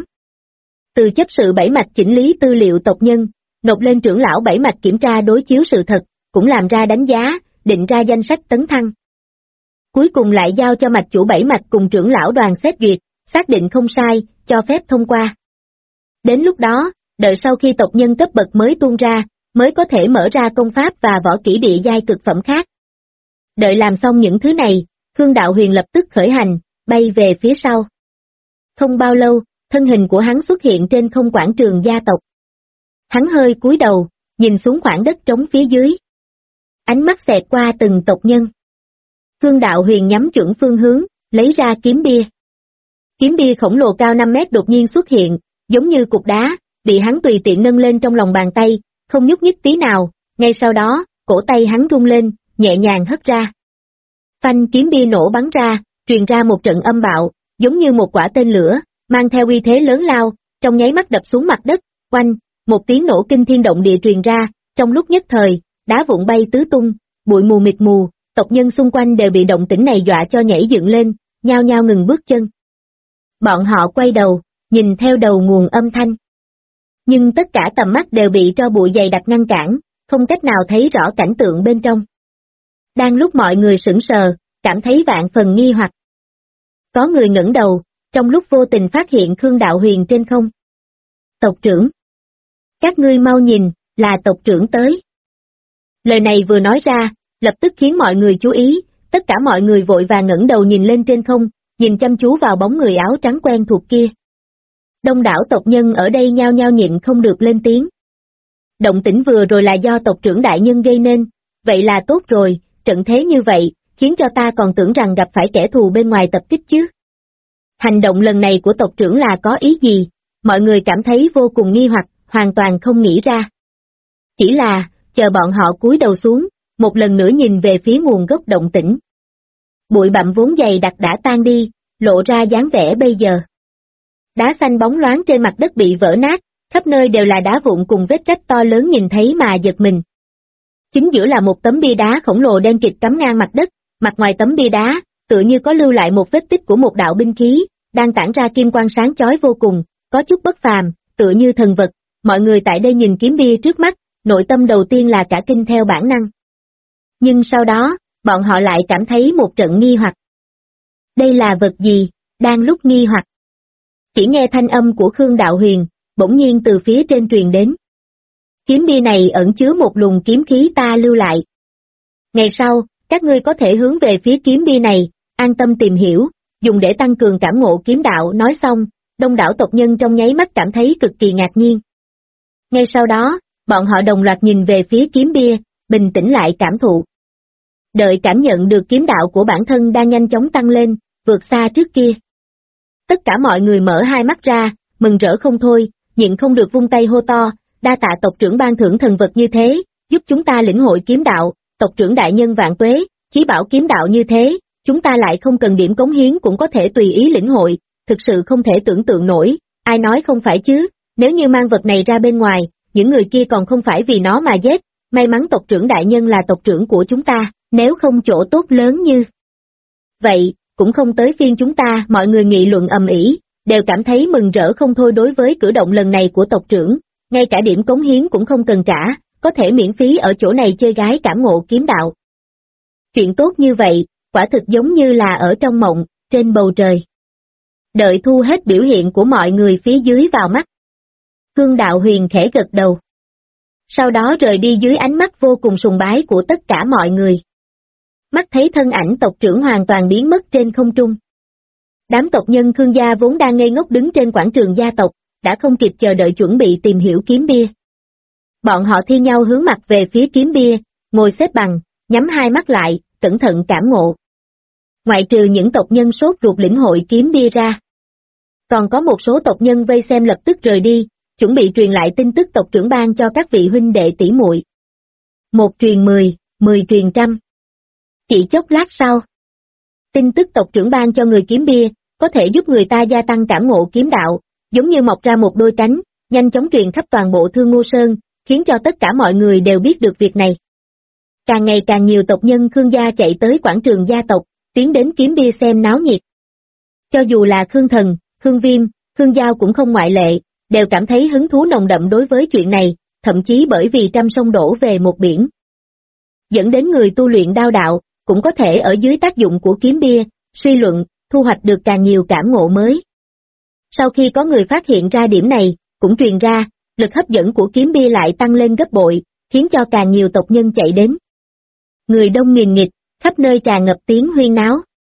Từ chấp sự 7 mạch chỉnh lý tư liệu tộc nhân, nộp lên trưởng lão 7 mạch kiểm tra đối chiếu sự thật, cũng làm ra đánh giá, định ra danh sách tấn thăng. Cuối cùng lại giao cho mạch chủ 7 mạch cùng trưởng lão đoàn xét duyệt, xác định không sai, cho phép thông qua. Đến lúc đó, đợi sau khi tộc nhân cấp bậc mới tuôn ra, mới có thể mở ra công pháp và võ kỹ địa giai cực phẩm khác. Đợi làm xong những thứ này, Khương Đạo Huyền lập tức khởi hành, bay về phía sau. Không bao lâu, thân hình của hắn xuất hiện trên không quảng trường gia tộc. Hắn hơi cúi đầu, nhìn xuống khoảng đất trống phía dưới. Ánh mắt xẹt qua từng tộc nhân. Khương Đạo Huyền nhắm chuẩn phương hướng, lấy ra kiếm bia. Kiếm bia khổng lồ cao 5 mét đột nhiên xuất hiện, giống như cục đá, bị hắn tùy tiện nâng lên trong lòng bàn tay, không nhúc nhích tí nào, ngay sau đó, cổ tay hắn rung lên, nhẹ nhàng hất ra. Phanh, kiếm bia nổ bắn ra, truyền ra một trận âm bạo, giống như một quả tên lửa, mang theo uy thế lớn lao, trong nháy mắt đập xuống mặt đất, oanh, một tiếng nổ kinh thiên động địa truyền ra, trong lúc nhất thời, đá vụn bay tứ tung, bụi mù mịt mù, tộc nhân xung quanh đều bị động tĩnh này dọa cho nhảy dựng lên, nhao nhao ngừng bước chân. Bọn họ quay đầu, nhìn theo đầu nguồn âm thanh. Nhưng tất cả tầm mắt đều bị tro bụi dày đặc ngăn cản, không cách nào thấy rõ cảnh tượng bên trong. Đang lúc mọi người sững sờ, cảm thấy vạn phần nghi hoặc. Có người ngẩng đầu, trong lúc vô tình phát hiện Khương Đạo Huyền trên không. Tộc trưởng! Các ngươi mau nhìn, là tộc trưởng tới. Lời này vừa nói ra, lập tức khiến mọi người chú ý, tất cả mọi người vội vàng ngẩng đầu nhìn lên trên không, nhìn chăm chú vào bóng người áo trắng quen thuộc kia. Đông đảo tộc nhân ở đây nhao nhao nhịn không được lên tiếng. Động tĩnh vừa rồi là do tộc trưởng đại nhân gây nên, vậy là tốt rồi, trận thế như vậy, khiến cho ta còn tưởng rằng gặp phải kẻ thù bên ngoài tập kích chứ. Hành động lần này của tộc trưởng là có ý gì? Mọi người cảm thấy vô cùng nghi hoặc, hoàn toàn không nghĩ ra. Chỉ là, chờ bọn họ cúi đầu xuống, một lần nữa nhìn về phía nguồn gốc động tĩnh. Bụi bặm vốn dày đặc đã tan đi, lộ ra dáng vẻ bây giờ. Đá xanh bóng loáng trên mặt đất bị vỡ nát, khắp nơi đều là đá vụn cùng vết rách to lớn nhìn thấy mà giật mình. Chính giữa là một tấm bia đá khổng lồ đen kịt cắm ngang mặt đất, mặt ngoài tấm bia đá, tựa như có lưu lại một vết tích của một đạo binh khí, đang tản ra kim quang sáng chói vô cùng, có chút bất phàm, tựa như thần vật. Mọi người tại đây nhìn kiếm bia trước mắt, nội tâm đầu tiên là cả kinh theo bản năng. Nhưng sau đó, bọn họ lại cảm thấy một trận nghi hoặc. Đây là vật gì? Đang lúc nghi hoặc, chỉ nghe thanh âm của Khương Đạo Huyền, bỗng nhiên từ phía trên truyền đến. Kiếm bia này ẩn chứa một luồng kiếm khí ta lưu lại. Ngày sau, các ngươi có thể hướng về phía kiếm bia này, an tâm tìm hiểu, dùng để tăng cường cảm ngộ kiếm đạo. Nói xong, đông đảo tộc nhân trong nháy mắt cảm thấy cực kỳ ngạc nhiên. Ngay sau đó, bọn họ đồng loạt nhìn về phía kiếm bia, bình tĩnh lại cảm thụ. Đợi cảm nhận được kiếm đạo của bản thân đang nhanh chóng tăng lên, vượt xa trước kia. Tất cả mọi người mở hai mắt ra, mừng rỡ không thôi, nhịn không được vung tay hô to, đa tạ tộc trưởng ban thưởng thần vật như thế, giúp chúng ta lĩnh hội kiếm đạo, tộc trưởng đại nhân vạn tuế, chí bảo kiếm đạo như thế, chúng ta lại không cần điểm cống hiến cũng có thể tùy ý lĩnh hội, thực sự không thể tưởng tượng nổi, ai nói không phải chứ, nếu như mang vật này ra bên ngoài, những người kia còn không phải vì nó mà giết, may mắn tộc trưởng đại nhân là tộc trưởng của chúng ta, nếu không chỗ tốt lớn như vậy, cũng không tới phiên chúng ta. Mọi người nghị luận ầm ĩ, đều cảm thấy mừng rỡ không thôi đối với cử động lần này của tộc trưởng, ngay cả điểm cống hiến cũng không cần trả, có thể miễn phí ở chỗ này chơi gái cảm ngộ kiếm đạo. Chuyện tốt như vậy, quả thực giống như là ở trong mộng, trên bầu trời. Đợi thu hết biểu hiện của mọi người phía dưới vào mắt. Khương Đạo Huyền khẽ gật đầu. Sau đó rời đi dưới ánh mắt vô cùng sùng bái của tất cả mọi người. Mắt thấy thân ảnh tộc trưởng hoàn toàn biến mất trên không trung. Đám tộc nhân Khương gia vốn đang ngây ngốc đứng trên quảng trường gia tộc, đã không kịp chờ đợi chuẩn bị tìm hiểu kiếm bia. Bọn họ thi nhau hướng mặt về phía kiếm bia, ngồi xếp bằng, nhắm hai mắt lại, cẩn thận cảm ngộ. Ngoại trừ những tộc nhân sốt ruột lĩnh hội kiếm bia ra, còn có một số tộc nhân vây xem lập tức rời đi, chuẩn bị truyền lại tin tức tộc trưởng ban cho các vị huynh đệ tỷ muội. Một truyền 10, 10 truyền trăm. Chỉ chốc lát sau, tin tức tộc trưởng ban cho người kiếm bia, có thể giúp người ta gia tăng cảm ngộ kiếm đạo, giống như mọc ra một đôi cánh, nhanh chóng truyền khắp toàn bộ Thương Ngô Sơn, khiến cho tất cả mọi người đều biết được việc này. Càng ngày càng nhiều tộc nhân Khương gia chạy tới quảng trường gia tộc, tiến đến kiếm bia xem náo nhiệt. Cho dù là Khương Thần, Khương Viêm, Khương Giao cũng không ngoại lệ, đều cảm thấy hứng thú nồng đậm đối với chuyện này, thậm chí bởi vì trăm sông đổ về một biển. Dẫn đến người tu luyện đao đạo, cũng có thể ở dưới tác dụng của kiếm bia, suy luận, thu hoạch được càng nhiều cảm ngộ mới. Sau khi có người phát hiện ra điểm này, cũng truyền ra, lực hấp dẫn của kiếm bia lại tăng lên gấp bội, khiến cho càng nhiều tộc nhân chạy đến. Người đông nghìn nghịt, khắp nơi tràn ngập tiếng huyên náo.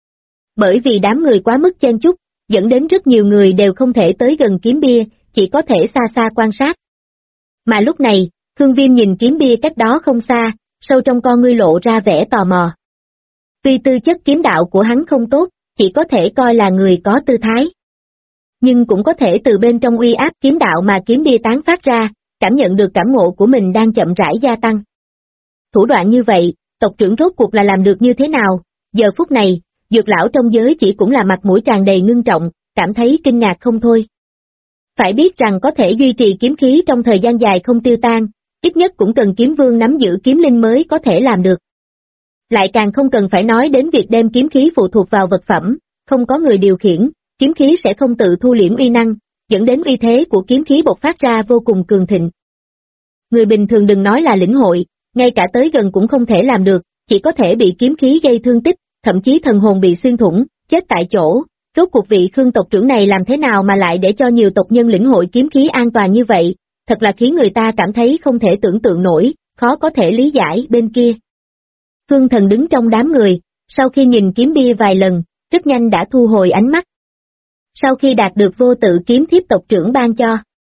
Bởi vì đám người quá mức chen chúc, dẫn đến rất nhiều người đều không thể tới gần kiếm bia, chỉ có thể xa xa quan sát. Mà lúc này, Khương Viêm nhìn kiếm bia cách đó không xa, sâu trong con ngươi lộ ra vẻ tò mò. Tuy tư chất kiếm đạo của hắn không tốt, chỉ có thể coi là người có tư thái. Nhưng cũng có thể từ bên trong uy áp kiếm đạo mà kiếm bia tán phát ra, cảm nhận được cảm ngộ của mình đang chậm rãi gia tăng. Thủ đoạn như vậy, tộc trưởng rốt cuộc là làm được như thế nào? Giờ phút này, Dược lão trong giới chỉ cũng là mặt mũi tràn đầy ngưng trọng, cảm thấy kinh ngạc không thôi. Phải biết rằng có thể duy trì kiếm khí trong thời gian dài không tiêu tan, ít nhất cũng cần kiếm vương nắm giữ kiếm linh mới có thể làm được. Lại càng không cần phải nói đến việc đem kiếm khí phụ thuộc vào vật phẩm, không có người điều khiển, kiếm khí sẽ không tự thu liễm uy năng, dẫn đến uy thế của kiếm khí bộc phát ra vô cùng cường thịnh. Người bình thường đừng nói là lĩnh hội, ngay cả tới gần cũng không thể làm được, chỉ có thể bị kiếm khí gây thương tích, thậm chí thần hồn bị xuyên thủng, chết tại chỗ. Rốt cuộc vị Khương tộc trưởng này làm thế nào mà lại để cho nhiều tộc nhân lĩnh hội kiếm khí an toàn như vậy, thật là khiến người ta cảm thấy không thể tưởng tượng nổi, khó có thể lý giải. Bên kia, Khương Thần đứng trong đám người, sau khi nhìn kiếm bia vài lần, rất nhanh đã thu hồi ánh mắt. Sau khi đạt được vô tự kiếm thiếp tộc trưởng ban cho,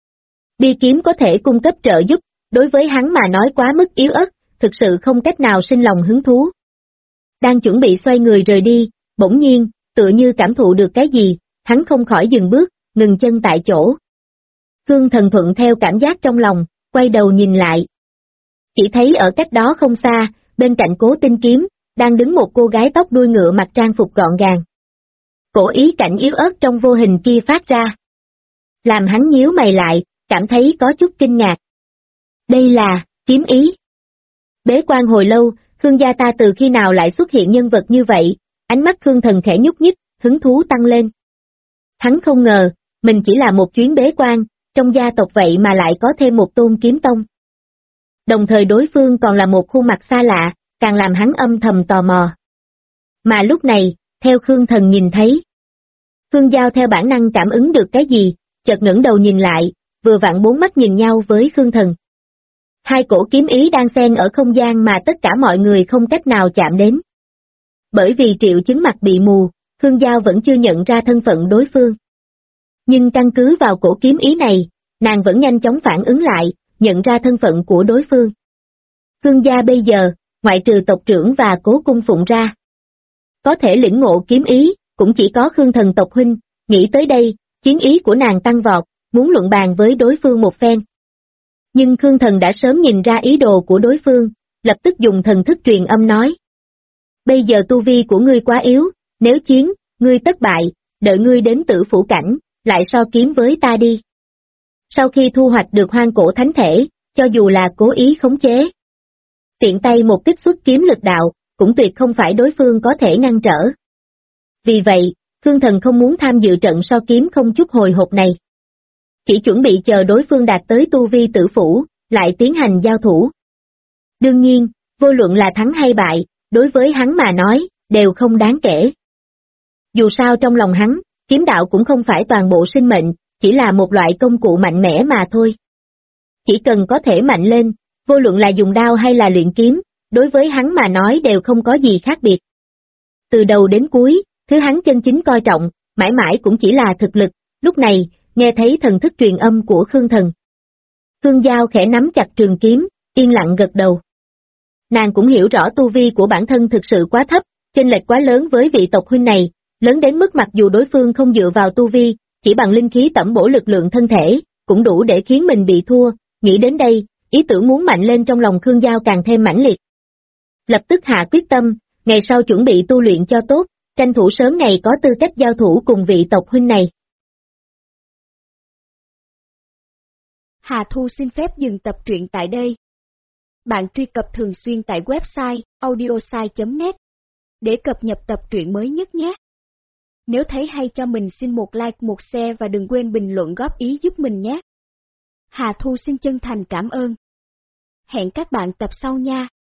bi kiếm có thể cung cấp trợ giúp, đối với hắn mà nói quá mức yếu ớt, thực sự không cách nào sinh lòng hứng thú. Đang chuẩn bị xoay người rời đi, bỗng nhiên, tựa như cảm thụ được cái gì, hắn không khỏi dừng bước, ngừng chân tại chỗ. Khương Thần thuận theo cảm giác trong lòng, quay đầu nhìn lại. Chỉ thấy ở cách đó không xa, bên cạnh Cố Tinh Kiếm, đang đứng một cô gái tóc đuôi ngựa mặc trang phục gọn gàng. Cổ ý cảnh yếu ớt trong vô hình kia phát ra, làm hắn nhíu mày lại, cảm thấy có chút kinh ngạc. Đây là, kiếm ý. Bế quan hồi lâu, Khương gia ta từ khi nào lại xuất hiện nhân vật như vậy, ánh mắt Khương Thần khẽ nhúc nhích, hứng thú tăng lên. Hắn không ngờ, mình chỉ là một chuyến bế quan, trong gia tộc vậy mà lại có thêm một tôn kiếm tông. Đồng thời đối phương còn là một khuôn mặt xa lạ, càng làm hắn âm thầm tò mò. Mà lúc này, theo Khương Thần nhìn thấy, Khương Giao theo bản năng cảm ứng được cái gì, chợt ngẩng đầu nhìn lại, vừa vặn bốn mắt nhìn nhau với Khương Thần. Hai cổ kiếm ý đang xen ở không gian mà tất cả mọi người không cách nào chạm đến. Bởi vì triệu chứng mặt bị mù, Khương Giao vẫn chưa nhận ra thân phận đối phương. Nhưng căn cứ vào cổ kiếm ý này, nàng vẫn nhanh chóng phản ứng lại, nhận ra thân phận của đối phương. Khương gia bây giờ, ngoại trừ tộc trưởng và Cố Cung Phụng ra, có thể lĩnh ngộ kiếm ý, cũng chỉ có Khương Thần tộc huynh. Nghĩ tới đây, chiến ý của nàng tăng vọt, muốn luận bàn với đối phương một phen. Nhưng Khương Thần đã sớm nhìn ra ý đồ của đối phương, lập tức dùng thần thức truyền âm nói. Bây giờ tu vi của ngươi quá yếu, nếu chiến, ngươi tất bại, đợi ngươi đến Tử Phủ cảnh, lại so kiếm với ta đi. Sau khi thu hoạch được hoang cổ thánh thể, cho dù là cố ý khống chế, tiện tay một kích xuất kiếm lực đạo, cũng tuyệt không phải đối phương có thể ngăn trở. Vì vậy, Khương Thần không muốn tham dự trận so kiếm không chút hồi hộp này. Chỉ chuẩn bị chờ đối phương đạt tới tu vi Tử Phủ, lại tiến hành giao thủ. Đương nhiên, vô luận là thắng hay bại, đối với hắn mà nói, đều không đáng kể. Dù sao trong lòng hắn, kiếm đạo cũng không phải toàn bộ sinh mệnh, chỉ là một loại công cụ mạnh mẽ mà thôi. Chỉ cần có thể mạnh lên, vô luận là dùng đao hay là luyện kiếm, đối với hắn mà nói đều không có gì khác biệt. Từ đầu đến cuối, thứ hắn chân chính coi trọng, mãi mãi cũng chỉ là thực lực. Lúc này, nghe thấy thần thức truyền âm của Khương Thần. Khương Giao khẽ nắm chặt trường kiếm, yên lặng gật đầu. Nàng cũng hiểu rõ tu vi của bản thân thực sự quá thấp, chênh lệch quá lớn với vị tộc huynh này, lớn đến mức mặc dù đối phương không dựa vào tu vi, chỉ bằng linh khí tẩm bổ lực lượng thân thể, cũng đủ để khiến mình bị thua. Nghĩ đến đây, ý tưởng muốn mạnh lên trong lòng Khương Giao càng thêm mãnh liệt. Lập tức hạ quyết tâm, ngày sau chuẩn bị tu luyện cho tốt, tranh thủ sớm ngày có tư cách giao thủ cùng vị tộc huynh này. Hà Thu xin phép dừng tập truyện tại đây. Bạn truy cập thường xuyên tại website audiosai.net để cập nhật tập truyện mới nhất nhé. Nếu thấy hay cho mình xin một like, một share và đừng quên bình luận góp ý giúp mình nhé. Hà Thu xin chân thành cảm ơn. Hẹn các bạn tập sau nha.